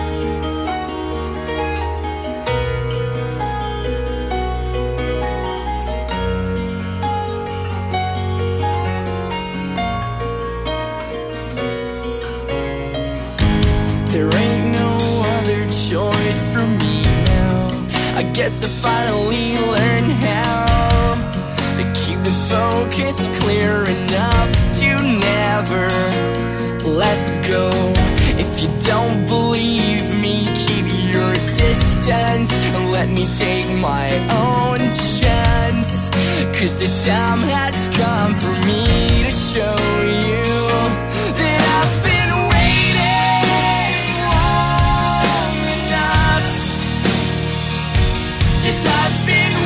There ain't no other choice for me now. I guess I finally learned how to keep the focus clear enough to never let go. If you don't believe me, keep your distance and let me take my own chance. Cause the time has come for me to show you that I've been waiting long enough. Yes, I've been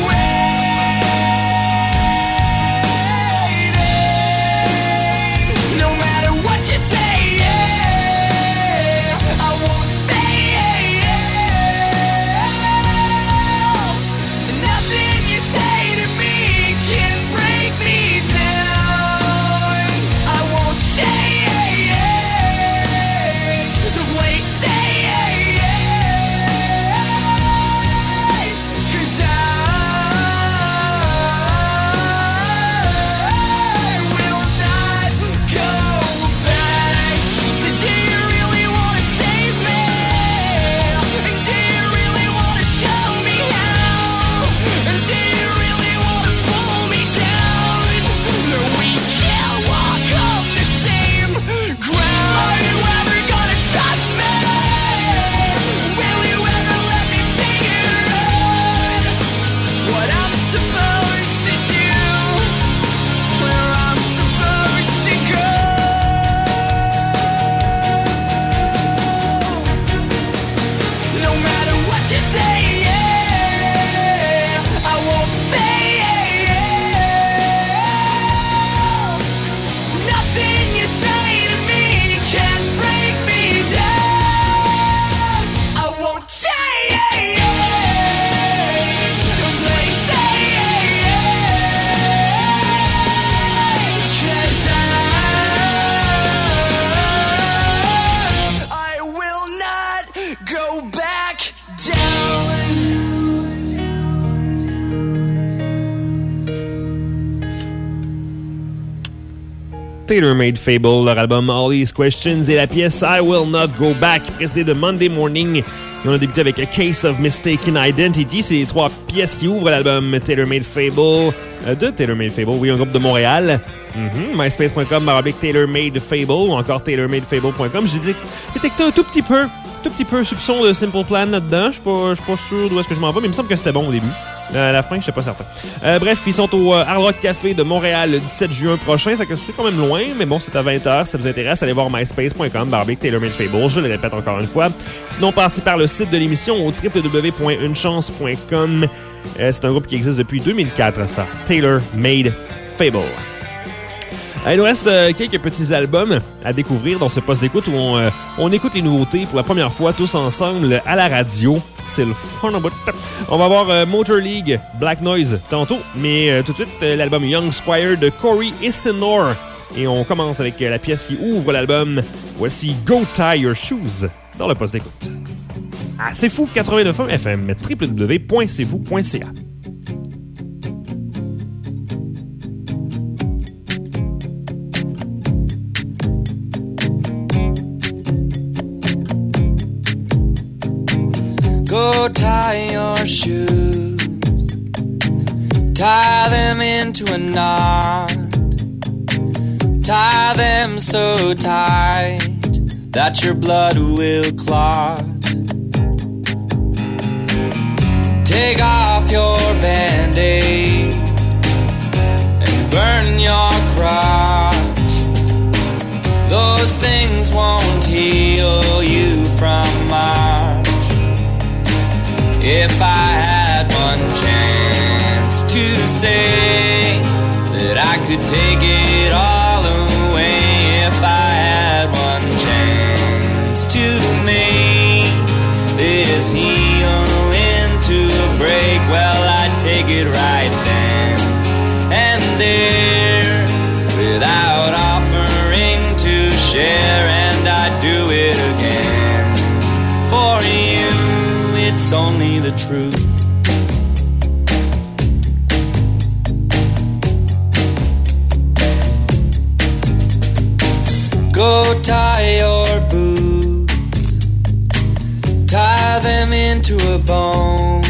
waiting. No matter what you say, Tailor-Made Fable, leur album All These Questions et la pièce I Will Not Go Back, précédée de Monday Morning. Et on a débuté avec A Case of Mistaken Identity. C'est les trois pièces qui ouvrent l'album Tailor-Made Fable, euh, de Tailor-Made Fable, oui, un groupe de Montréal. Mm-hmm. myspace point com baroblique Tailor-Made Fable ou encore tailor made fable point com. J'ai détecté un tout petit peu, tout petit peu soupçon de Simple Plan là-dedans. Je suis pas, pas sûr d'où est-ce que je m'en vais, mais il me semble que c'était bon au début. À la fin, je suis pas certain. Euh, bref, ils sont au euh, Hard Rock Café de Montréal le dix-sept juin prochain. Ça c'est quand même loin, mais bon, c'est à vingt heures. Si ça vous intéresse, allez voir myspace point com baroblique Tailor-Made Fable. Je le répète encore une fois. Sinon, passez par le site de l'émission au w w w point une chance point com. Euh, c'est un groupe qui existe depuis deux mille quatre, ça. Tailor-Made Fable. Il nous reste euh, quelques petits albums à découvrir dans ce poste d'écoute où on, euh, on écoute les nouveautés pour la première fois tous ensemble à la radio. C'est le fun en bout. On va voir euh, Motor League, Black Noise tantôt, mais euh, tout de suite euh, l'album Young Squire de Corey Isenor. Et on commence avec euh, la pièce qui ouvre l'album. Voici Go Tie Your Shoes dans le poste d'écoute. Ah, c'est fou, quatre-vingt-neuf F M, w w w point c'est fou point c a. Go tie your shoes, tie them into a knot, tie them so tight that your blood will clot. Take off your band-aid and burn your crotch. Those things won't heal you from March. If I had one chance to say that I could take it all away, if I had one chance to make this heal into a break, well, I'd take it right then and there without offering to share, and I'd do it again for you. It's only the truth. Go tie your boots, tie them into a bone,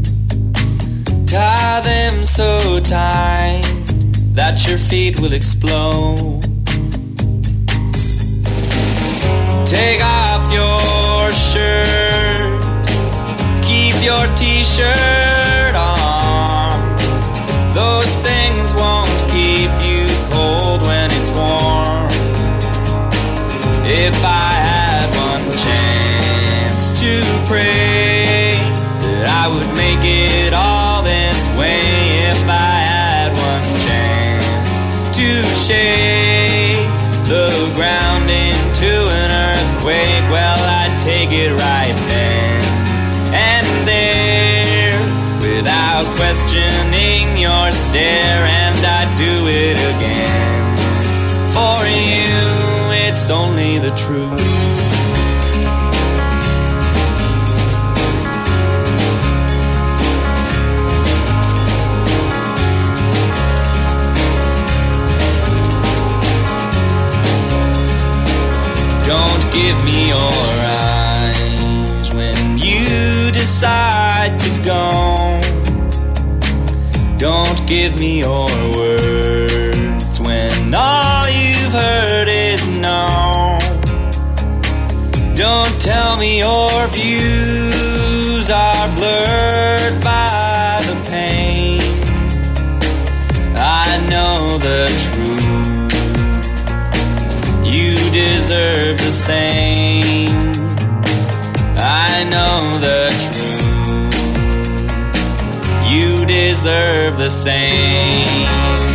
tie them so tight that your feet will explode. Take off your shirt, your t-shirt on. Those things won't keep you cold when it's warm. If I had one chance to pray that I would make it all this way, if I had one chance to shake the ground into an earthquake, well, I'd take it right then and there, without questioning your stare, and I'd do it again. For you, it's only the truth. Don't give me your eyes when you decide to go. Don't give me your words when all you've heard is no. Don't tell me your views are blurred by the pain. I know the truth. You deserve the same. I know the truth. You deserve the same.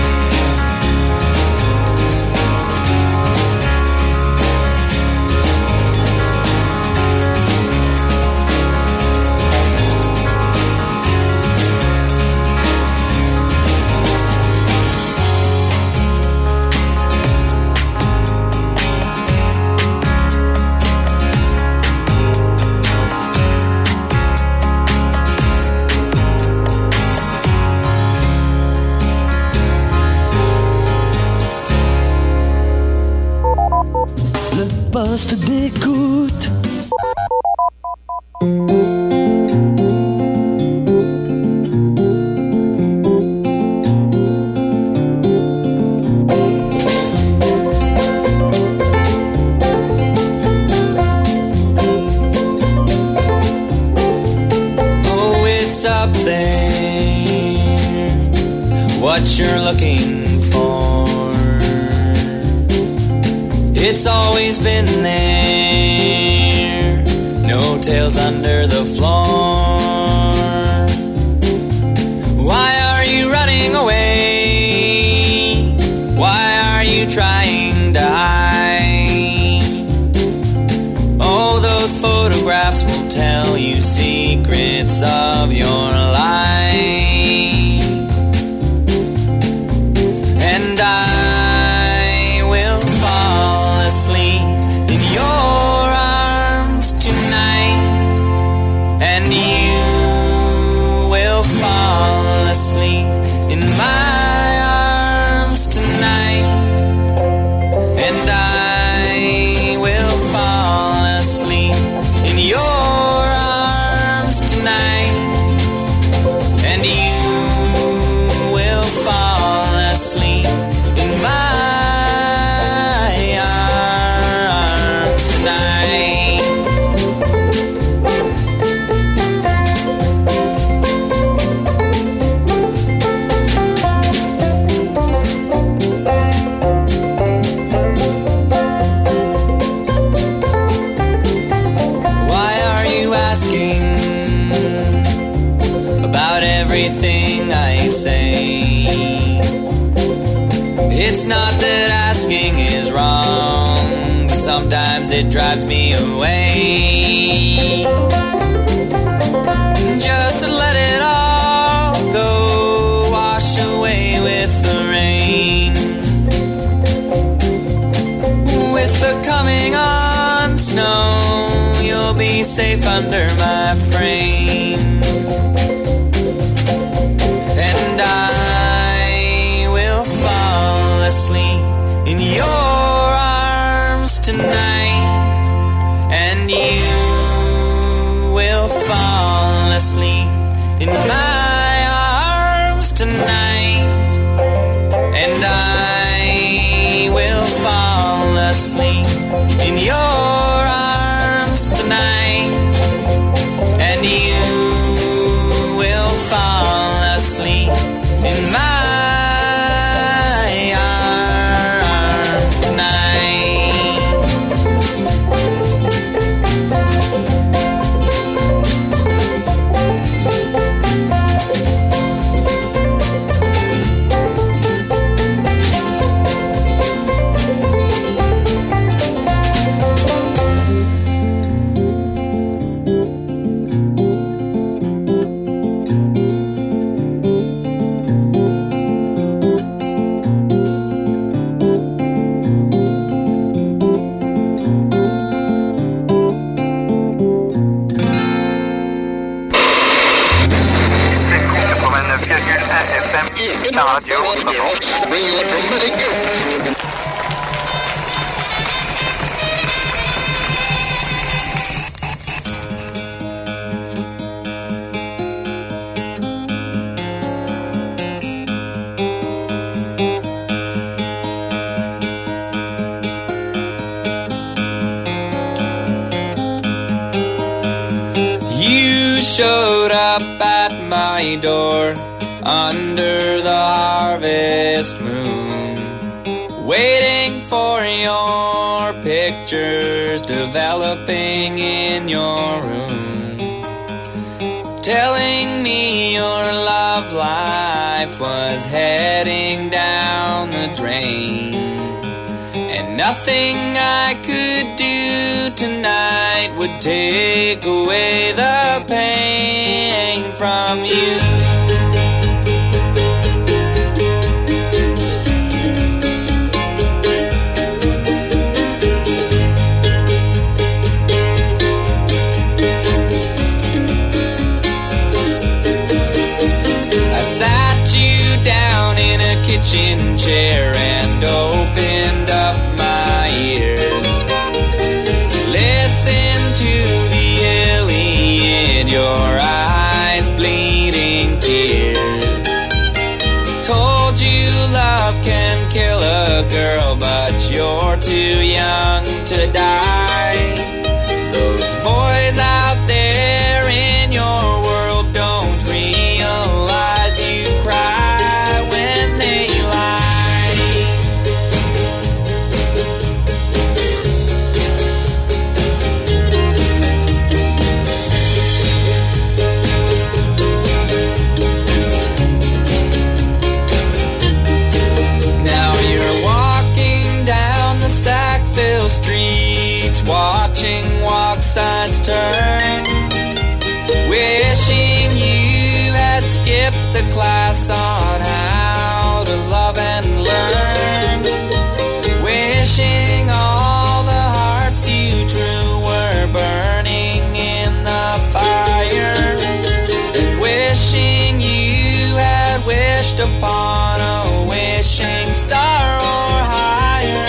Poste d'écoute. Oh, it's up there, what you're looking for. It's always been there, no tails under the floor. Why are you running away? Why are you trying to hide? Oh, those photographs will tell you secrets of your life. And I in your arms tonight, and you will fall asleep in my arms tonight, and I will fall asleep in your arms tonight, and you will fall asleep in my It's not that asking is wrong, but sometimes it drives me away. Just to let it all go, wash away with the rain. With the coming on snow, you'll be safe under my frame. And I will fall asleep in your arms tonight, and you will fall asleep in my arms tonight, and I will fall asleep in your arms tonight, and you F M, la radio autrement. Showed up at my door under the harvest moon, waiting for your pictures developing in your room, telling me your love life was heading down the drain, and nothing I could do tonight would take away the pain from you. I sat you down in a kitchen chair and opened up my ears. Listen to the alien, your eyes bleeding tears. Told you love can kill a girl, but you're too young to die. Those boys out there in your world don't realize you cry when they lie. Sackville streets, watching walk signs turn, wishing you had skipped the class on how to love and learn, wishing all the hearts you drew were burning in the fire, and wishing you had wished upon a wishing star or higher.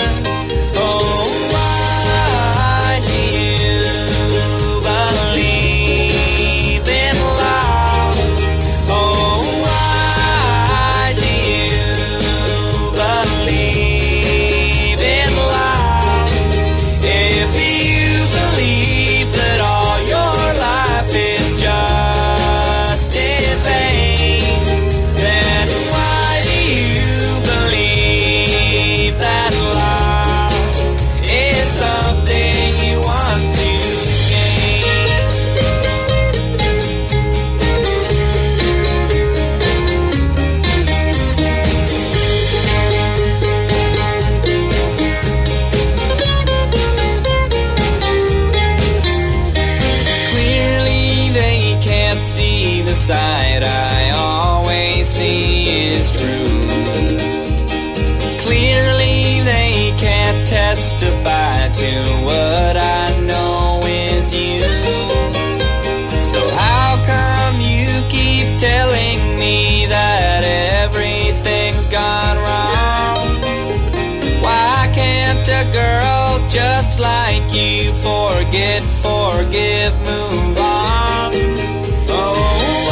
Side I always see is true. Clearly they can't testify to what I know is you. So how come you keep telling me that everything's gone wrong? Why can't a girl just like you forget, forgive, move on? Oh,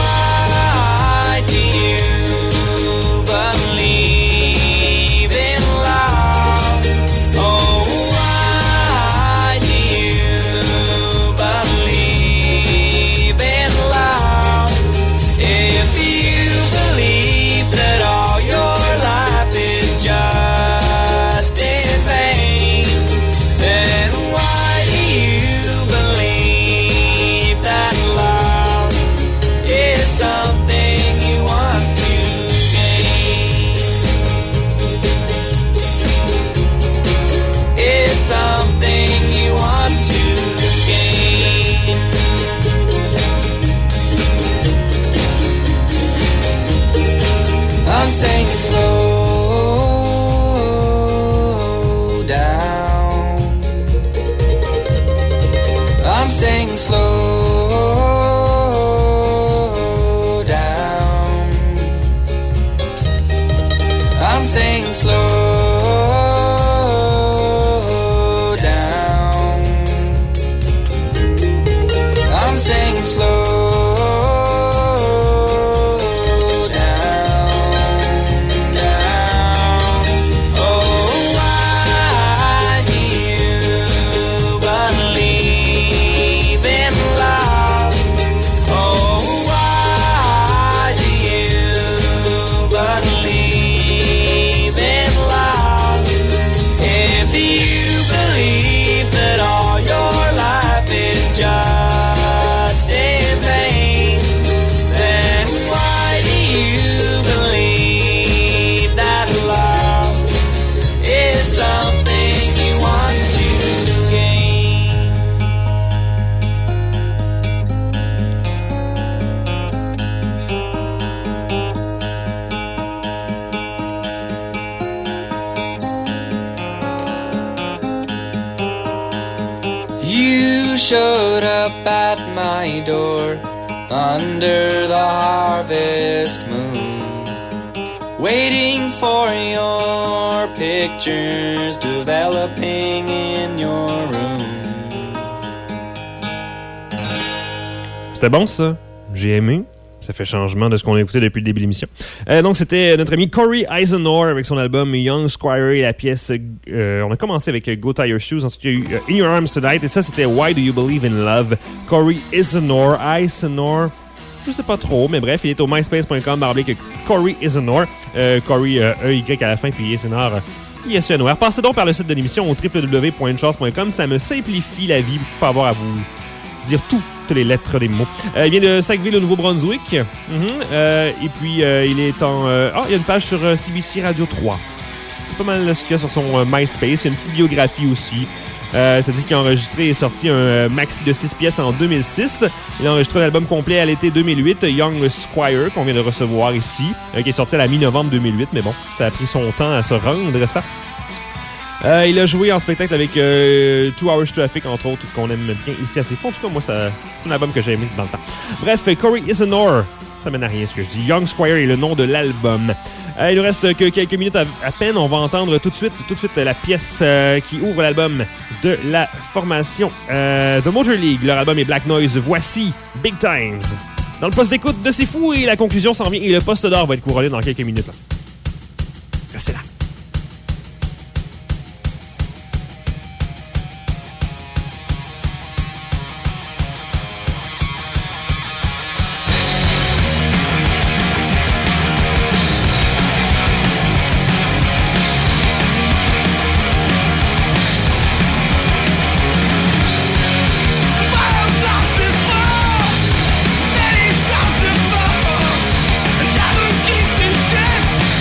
believe in love. Oh, why do you believe in love? If you believe that all your life is just in vain, then why do you believe that love is something you want to something you want to gain? I'm saying slow down. I'm saying slow down. slow down. I'm saying slow down, down. Oh, why do you believe in love? Oh, why do you believe in love? If you believe that all your life is just in vain, then why do you believe that love is something you want to gain? You showed up at my door under the harvest moon, waiting for your pictures developing in your room. C'était bon, ça. J'ai aimé. Ça fait changement de ce qu'on a écouté depuis le début de l'émission. Euh, donc, c'était notre ami Corey Eisenhower avec son album Young Squire et la pièce... Euh, on a commencé avec Go Tie Your Shoes. Ensuite, il y a eu euh, In Your Arms Tonight. Et ça, c'était Why Do You Believe in Love? Corey Eisenhower. Eisenhower. Je sais pas trop, mais bref, il est au myspace point com barre oblique Corey Eisenhower. Euh, Corey euh, E Y à la fin, puis Eisenhower. I S E N O R. Passez donc par le site de l'émission au w w w point une chance point com. Ça me simplifie la vie pour pas avoir à vous dire toutes les lettres des mots. Euh, il vient de Sackville, au Nouveau-Brunswick. Mm-hmm. euh, et puis, euh, il est en... Euh... Ah, il y a une page sur euh, C B C Radio trois. C'est pas mal ce qu'il y a sur son euh, MySpace. Il y a une petite biographie aussi. Euh, ça dit qu'il a enregistré et sorti un euh, maxi de six pièces en deux mille six. Il a enregistré un album complet à l'été deux mille huit, Young Squire, qu'on vient de recevoir ici, euh, qui est sorti à la mi-novembre deux mille huit. Mais bon, ça a pris son temps à se rendre, ça. Euh, il a joué en spectacle avec euh, Two Hours Traffic, entre autres, qu'on aime bien ici assez fort. En tout cas, moi, ça, c'est un album que j'ai aimé dans le temps. Bref, Corey Eisenhower, ça mène à rien ce que je dis. Young Squire est le nom de l'album. Euh, il nous reste que quelques minutes à, à peine. On va entendre tout de suite, tout de suite la pièce euh, qui ouvre l'album de la formation euh, The Motor League. Leur album est Black Noise. Voici Big Times. Dans le poste d'écoute de C'est Fou, et la conclusion s'en vient. Et le poste d'or va être couronné dans quelques minutes. Là. Restez là. Shit!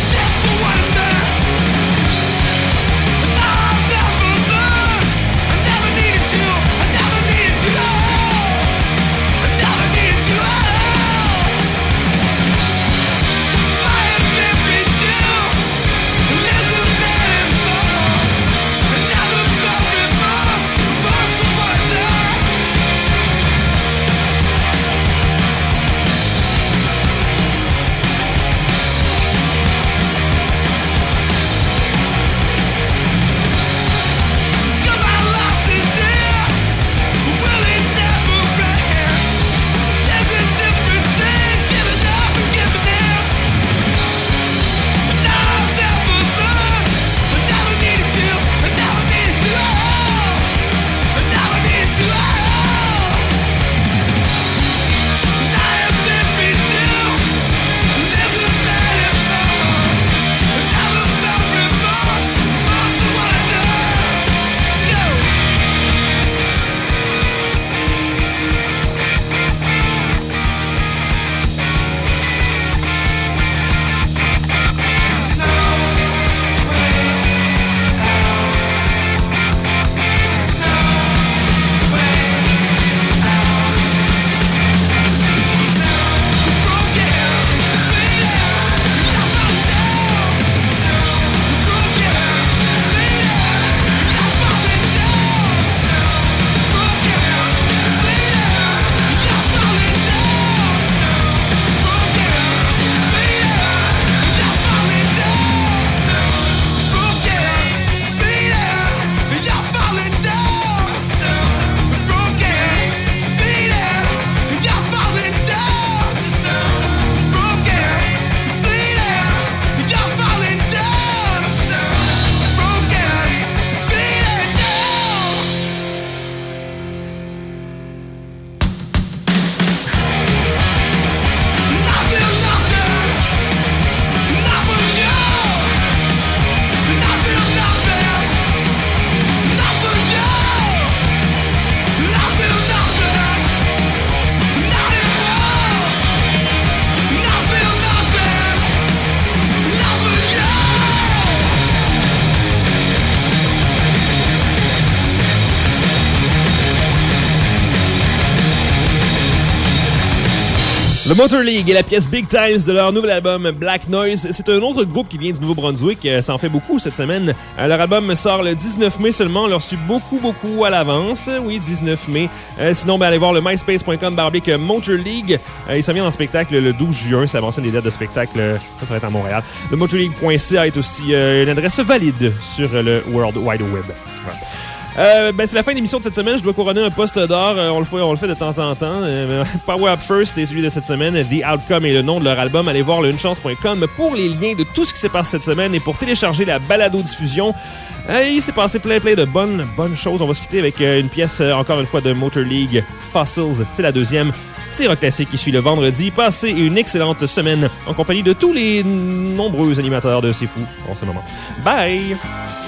The Motor League et la pièce Big Times de leur nouvel album Black Noise. C'est un autre groupe qui vient du Nouveau-Brunswick. Ça en fait beaucoup cette semaine. Leur album sort le dix-neuf mai seulement. On l'a reçu beaucoup, beaucoup à l'avance. Oui, dix-neuf mai. Euh, sinon, ben, allez voir le myspace point com barbique Motor League. Euh, il s'en vient en spectacle le douze juin. Ça mentionne des dates de spectacle. Ça, ça va être à Montréal. Le motor league point c a est aussi euh, une adresse valide sur le World Wide Web. Voilà. Euh, ben c'est la fin de l'émission de cette semaine. Je dois couronner un poste d'or. Euh, on le fait, on le fait de temps en temps. Euh, Power Up First est celui de cette semaine. The Outcome est le nom de leur album. Allez voir le une chance point com pour les liens de tout ce qui s'est passé cette semaine et pour télécharger la balado-diffusion. Euh, il s'est passé plein plein de bonnes bonnes choses. On va se quitter avec euh, une pièce euh, encore une fois de Motor League, Fossils. C'est la deuxième. C'est Rock Classique qui suit le vendredi. Passez une excellente semaine en compagnie de tous les nombreux animateurs de C'est Fou en ce moment. Bye!